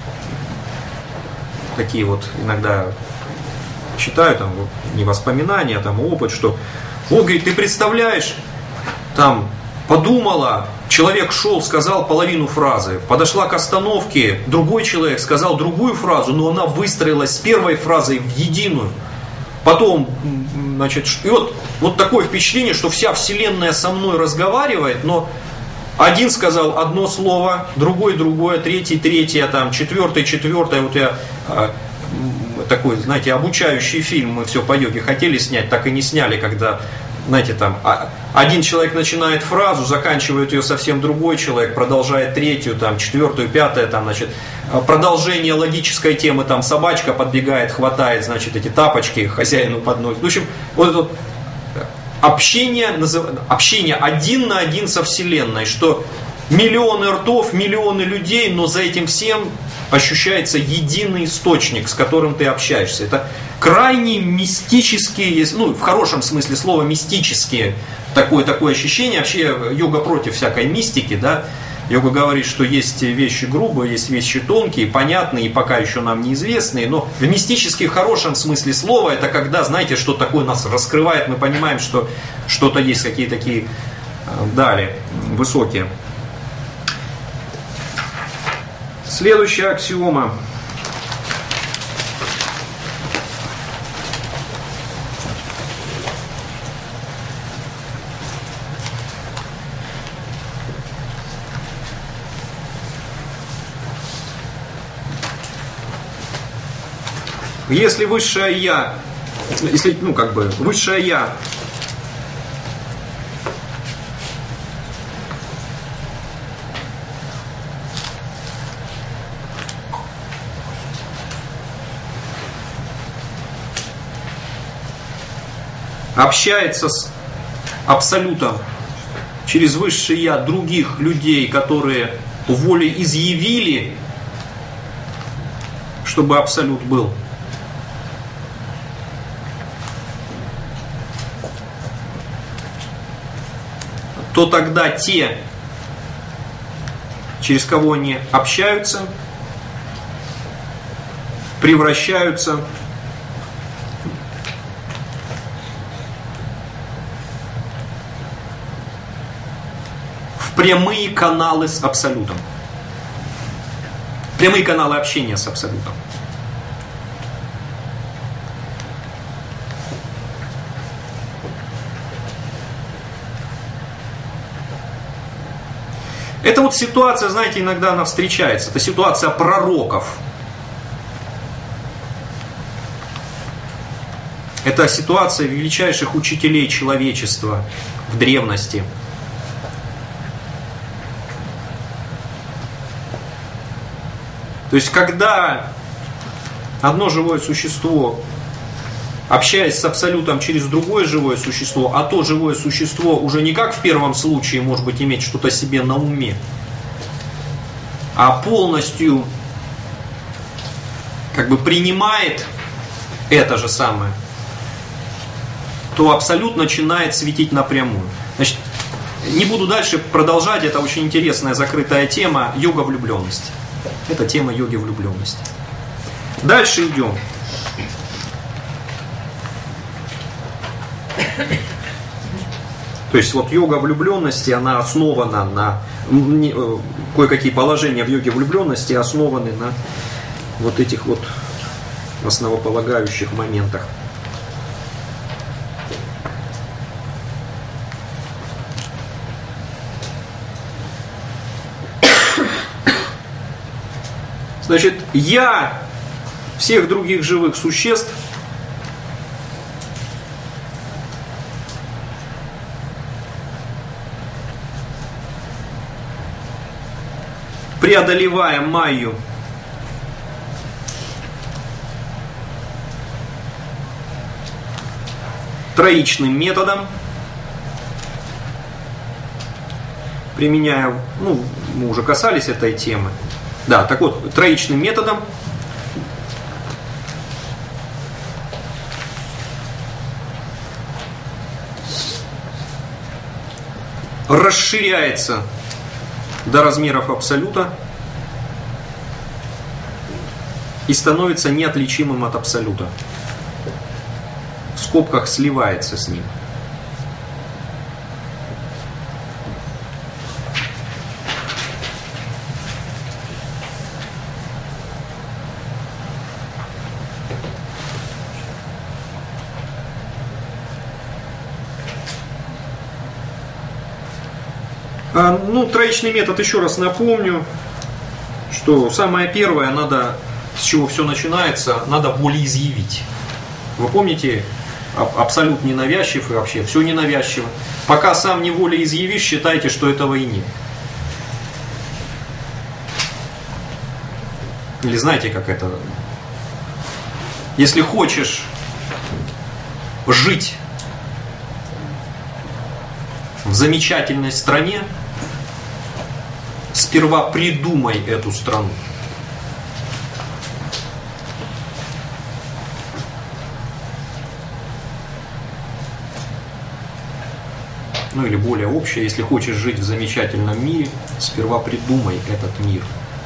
такие вот иногда читаю, там, вот, не воспоминания, там, опыт, что, о, говорит, ты представляешь, там, подумала, человек шел, сказал половину фразы, подошла к остановке, другой человек сказал другую фразу, но она выстроилась с первой фразой в единую. Потом, значит, и вот, вот такое впечатление, что вся вселенная со мной разговаривает, но один сказал одно слово, другой другое, третий третье, там, четвертый четвертое. Вот я э, такой, знаете, обучающий фильм мы все по йоге хотели снять, так и не сняли, когда, знаете, там один человек начинает фразу, заканчивает ее совсем другой человек, продолжает третью, там, четвертую, пятое, там, значит, продолжение логической темы, там, собачка подбегает, хватает, значит, эти тапочки хозяину подносит. В общем, вот это вот общение, общение один на один со Вселенной, что миллионы ртов, миллионы людей, но за этим всем ощущается единый источник, с которым ты общаешься. Это крайне мистические, ну, в хорошем смысле слова, мистические такое, такое ощущение. Вообще йога против всякой мистики, да. Йога говорит, что есть вещи грубые, есть вещи тонкие, понятные и пока еще нам неизвестные, но в мистически хорошем смысле слова это когда, знаете, что такое нас раскрывает, мы понимаем, что что-то есть, какие-то такие дали высокие. Следующая аксиома. Если высшее Я, если, ну, как бы, высшее Я общается с Абсолютом через высшее Я других людей, которые волеизъявили, чтобы Абсолют был, то тогда те, через кого они общаются, превращаются в прямые каналы с Абсолютом. Прямые каналы общения с Абсолютом. Это вот ситуация, знаете, иногда она встречается. Это ситуация пророков. Это ситуация величайших учителей человечества в древности. То есть, когда одно живое существо, общаясь с Абсолютом через другое живое существо, а то живое существо уже не как в первом случае, может быть, иметь что-то себе на уме, а полностью как бы принимает это же самое, то Абсолют начинает светить напрямую. Значит, не буду дальше продолжать, это очень интересная закрытая тема, йога влюбленности. Это тема йоги влюбленности. Дальше идем. То есть вот йога влюбленности, она основана на, кое-какие положения в йоге влюбленности основаны на вот этих вот основополагающих моментах. Значит, я всех других живых существ преодолевая майю троичным методом, применяя, ну, мы уже касались этой темы. Да, так вот, троичным методом расширяется до размеров Абсолюта и становится неотличимым от Абсолюта. В скобках сливается с ним. Ну, троичный метод, еще раз напомню, что самое первое, надо, с чего все начинается, надо волеизъявить. Вы помните, Абсолют ненавязчив и вообще все ненавязчиво. Пока сам не волеизъявишь, считайте, что этого и нет. Или знаете, как это? Если хочешь жить в замечательной стране, сперва придумай эту страну. Ну или более общее, если хочешь жить в замечательном мире, сперва придумай этот мир.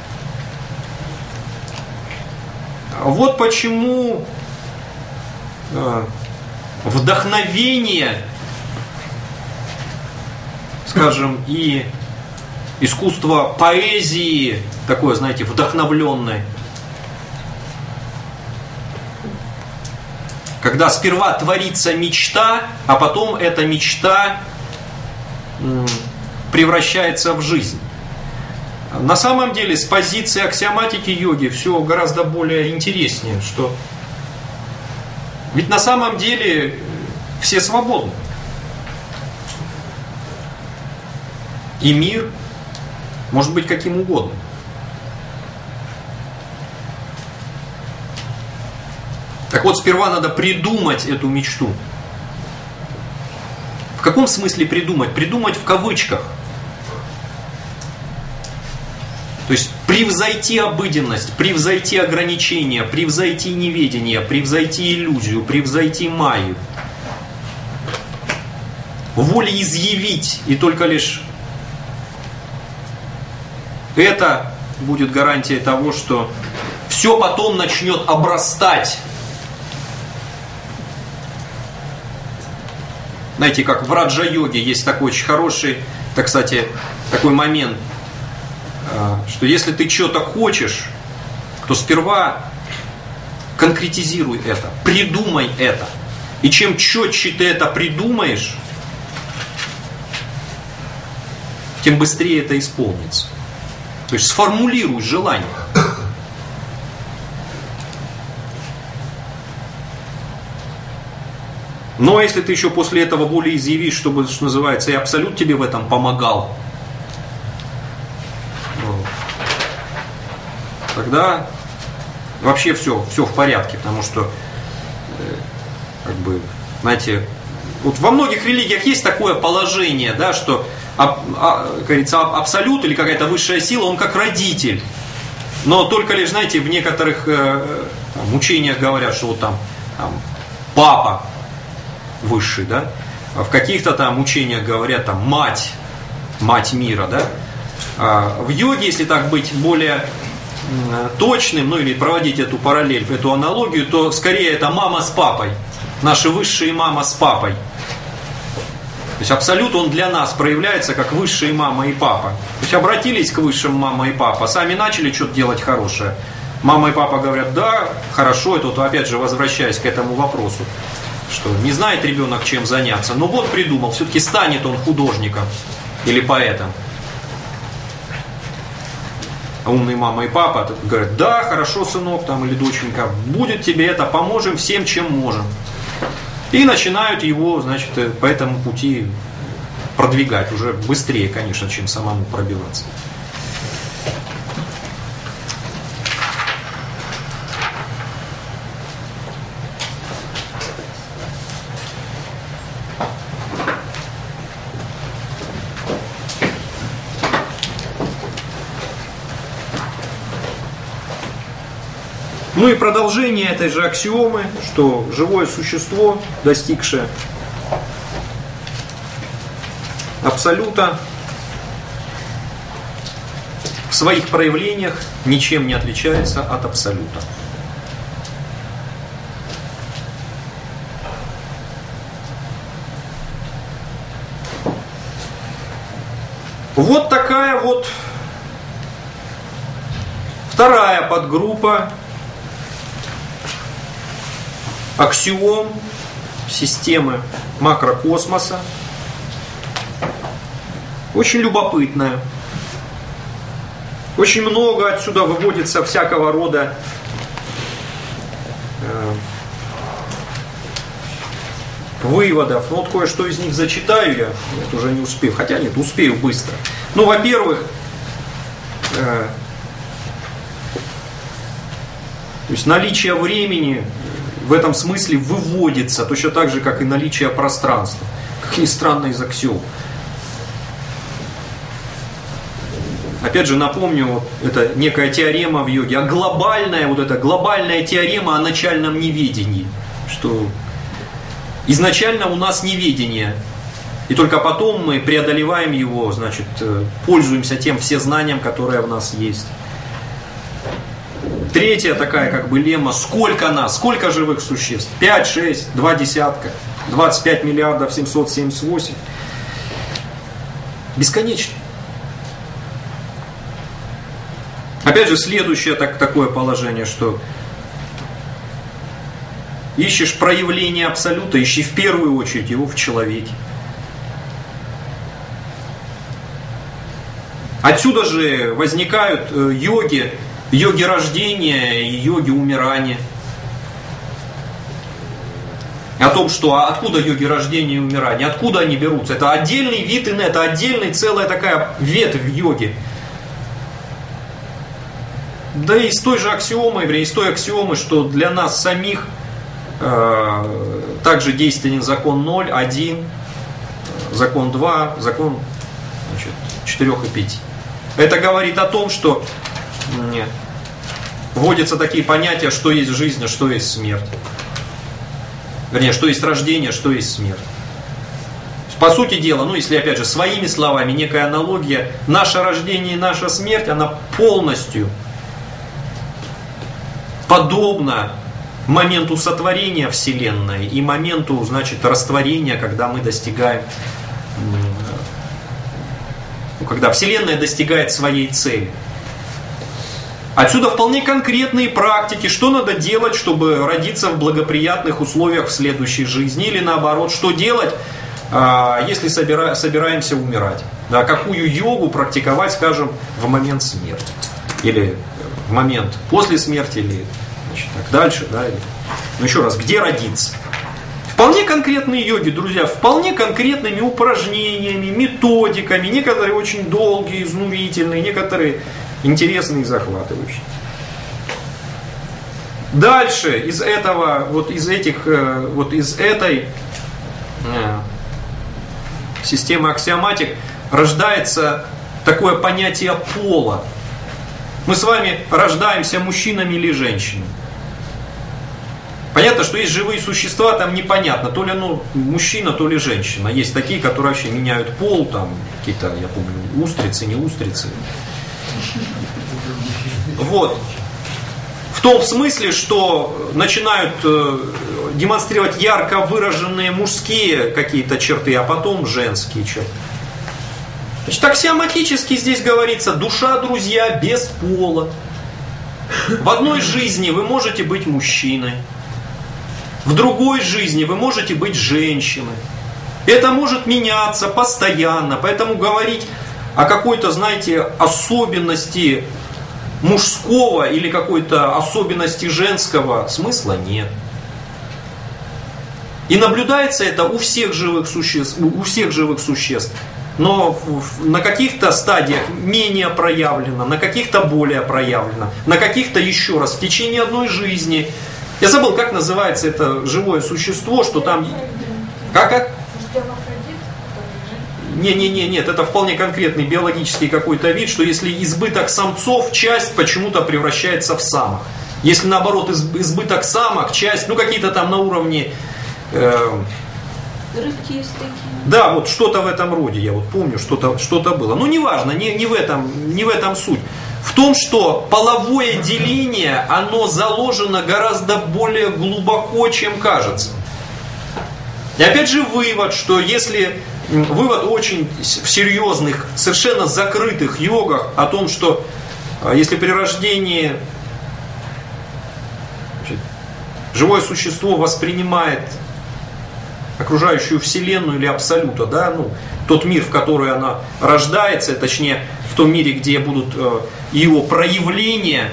Вот почему э, вдохновение, скажем, и искусство поэзии, такое, знаете, вдохновленное, когда сперва творится мечта, а потом эта мечта превращается в жизнь. На самом деле, с позиции аксиоматики йоги все гораздо более интереснее, что ведь на самом деле все свободны. И мир может быть каким угодно. Так вот, сперва надо придумать эту мечту. В каком смысле придумать? Придумать в кавычках. То есть превзойти обыденность, превзойти ограничения, превзойти неведение, превзойти иллюзию, превзойти майю. Волеизъявить, и только лишь это будет гарантией того, что все потом начнет обрастать. Знаете, как в раджа-йоге есть такой очень хороший, так, кстати, такой момент, что если ты что-то хочешь, то сперва конкретизируй это, придумай это. И чем четче ты это придумаешь, тем быстрее это исполнится. То есть сформулируй желание. Но если ты еще после этого более изъявишь, чтобы, что называется, и Абсолют тебе в этом помогал, тогда вообще все, все в порядке, потому что, как бы, знаете, вот во многих религиях есть такое положение, да, что, а, а, как говорится, Абсолют или какая-то высшая сила, он как родитель. Но только лишь, знаете, в некоторых э, там, учениях говорят, что вот там, там папа высший, да, а в каких-то там учениях говорят там мать, мать мира, да. А в йоге, если так быть более точным, ну или проводить эту параллель, эту аналогию, то скорее это мама с папой, наши высшие мама с папой. То есть Абсолют, он для нас проявляется как высшие мама и папа. То есть обратились к высшим мама и папа, сами начали что-то делать хорошее. Мама и папа говорят, да, хорошо, это вот опять же возвращаясь к этому вопросу, что не знает ребенок чем заняться, но вот придумал, все-таки станет он художником или поэтом. А умные мама и папа говорят, да, хорошо, сынок там, или доченька, будет тебе это, поможем всем, чем можем. И начинают его, значит, по этому пути продвигать уже быстрее, конечно, чем самому пробиваться. Ну и продолжение этой же аксиомы, что живое существо, достигшее Абсолюта, в своих проявлениях ничем не отличается от Абсолюта. Вот такая вот вторая подгруппа аксиом системы макрокосмоса. Очень любопытная. Очень много отсюда выводится всякого рода э, выводов. Ну вот кое-что из них зачитаю я. Нет, уже не успею. Хотя нет, успею быстро. Ну, во-первых, э, то есть наличие времени в этом смысле выводится точно так же, как и наличие пространства. Как ни странно, из аксиом. опять же напомню, вот это некая теорема в йоге, а глобальная, вот эта глобальная теорема о начальном неведении, что изначально у нас неведение, и только потом мы преодолеваем его, значит, пользуемся тем всезнанием, которое в нас есть. Третья такая как бы лемма: сколько нас, сколько живых существ? пять, шесть, два десятка, двадцать пять миллиардов семьсот семьдесят восемь. Бесконечно. Опять же, следующее так, такое положение, что ищешь проявление абсолюта, ищи в первую очередь его в человеке. Отсюда же возникают йоги, йоги рождения и йоги умирания. О том, что откуда йоги рождения и умирания, откуда они берутся. Это отдельный вид инна, это отдельная целая такая ветвь в йоге. Да и из той же аксиомы, из той аксиомы, что для нас самих э, также действенен закон ноль, один, закон два, закон значит, четыре и пять. Это говорит о том, что нет, вводятся такие понятия, что есть жизнь, а что есть смерть. Вернее, что есть рождение, что есть смерть. По сути дела, ну если опять же своими словами, некая аналогия, наше рождение и наша смерть, она полностью подобна моменту сотворения Вселенной и моменту, значит, растворения, когда мы достигаем, ну, когда Вселенная достигает своей цели. Отсюда вполне конкретные практики, что надо делать, чтобы родиться в благоприятных условиях в следующей жизни, или наоборот, что делать, если собира, собираемся умирать. Да, какую йогу практиковать, скажем, в момент смерти, или в момент после смерти, или значит, так дальше. Да, или... Ну еще раз, где родиться? Вполне конкретные йоги, друзья, вполне конкретными упражнениями, методиками, некоторые очень долгие, изнурительные, некоторые интересные и захватывающие. Дальше из этого, вот из этих, вот из этой системы аксиоматик рождается такое понятие пола. Мы с вами рождаемся мужчинами или женщинами. Понятно, что есть живые существа, там непонятно, то ли ну, мужчина, то ли женщина. Есть такие, которые вообще меняют пол, там какие-то, я помню, устрицы, не устрицы. Вот. В том смысле, что начинают демонстрировать ярко выраженные мужские какие-то черты, а потом женские черты. Значит, аксиоматически здесь говорится: душа, друзья, без пола. В одной жизни вы можете быть мужчиной, в другой жизни вы можете быть женщиной. Это может меняться постоянно, поэтому говорить о какой-то, знаете, особенности мужского или какой-то особенности женского смысла нет. И наблюдается это у всех живых существ, у всех живых существ. Но на каких-то стадиях менее проявлено, на каких-то более проявлено, на каких-то еще раз в течение одной жизни. Я забыл, как называется это живое существо, что там... Как, как? Не-не-не, нет, это вполне конкретный биологический какой-то вид, что если избыток самцов, часть почему-то превращается в самок. Если наоборот избыток самок, часть, ну какие-то там на уровне... Э, Рыбки есть такие. Да, вот что-то в этом роде, я вот помню, что-то, что-то было. Но неважно, не, не, в этом, не в этом суть. В том, что половое деление, оно заложено гораздо более глубоко, чем кажется. И опять же вывод, что если... Вывод очень в серьезных, совершенно закрытых йогах о том, что если при рождении значит, живое существо воспринимает окружающую Вселенную или Абсолюта, да, ну, тот мир, в который она рождается, точнее, в том мире, где будут э, его проявления,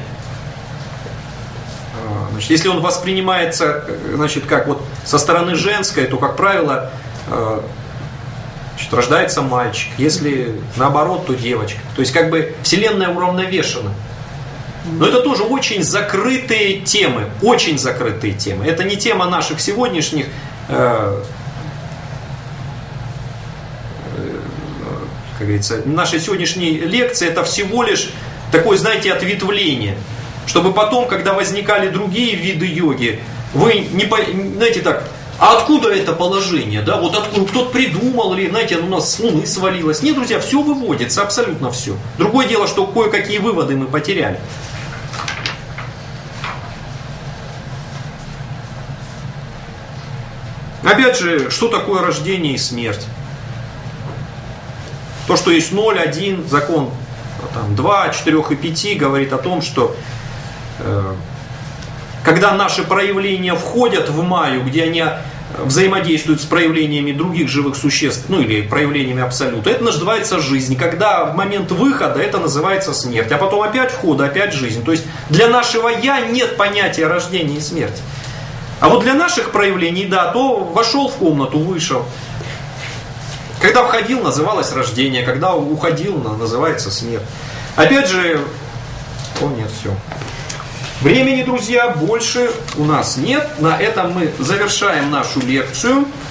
э, значит, если он воспринимается, значит, как вот со стороны женской, то, как правило, э, значит, рождается мальчик, если наоборот, то девочка. То есть, как бы, Вселенная уравновешена. Но это тоже очень закрытые темы, очень закрытые темы. Это не тема наших сегодняшних э, э, говорится. Наша сегодняшняя лекция это всего лишь такое, знаете, ответвление. Чтобы потом, когда возникали другие виды йоги, вы не, знаете так, а откуда это положение, да, вот откуда, кто-то придумал, или, знаете, у нас с Луны свалилось. Нет, друзья, все выводится, абсолютно все. Другое дело, что кое-какие выводы мы потеряли. Опять же, что такое рождение и смерть? То, что есть ноль, один, закон там, два, четыре и пять говорит о том, что э, когда наши проявления входят в майю, где они взаимодействуют с проявлениями других живых существ, ну или проявлениями абсолюта, это называется жизнь. Когда в момент выхода это называется смерть, а потом опять входа, опять жизнь. То есть для нашего я нет понятия рождения и смерти. А вот для наших проявлений, да, то вошел в комнату, вышел. Когда входил, называлось рождение, когда уходил, называется смерть. Опять же, о нет, все. Времени, друзья, больше у нас нет. На этом мы завершаем нашу лекцию.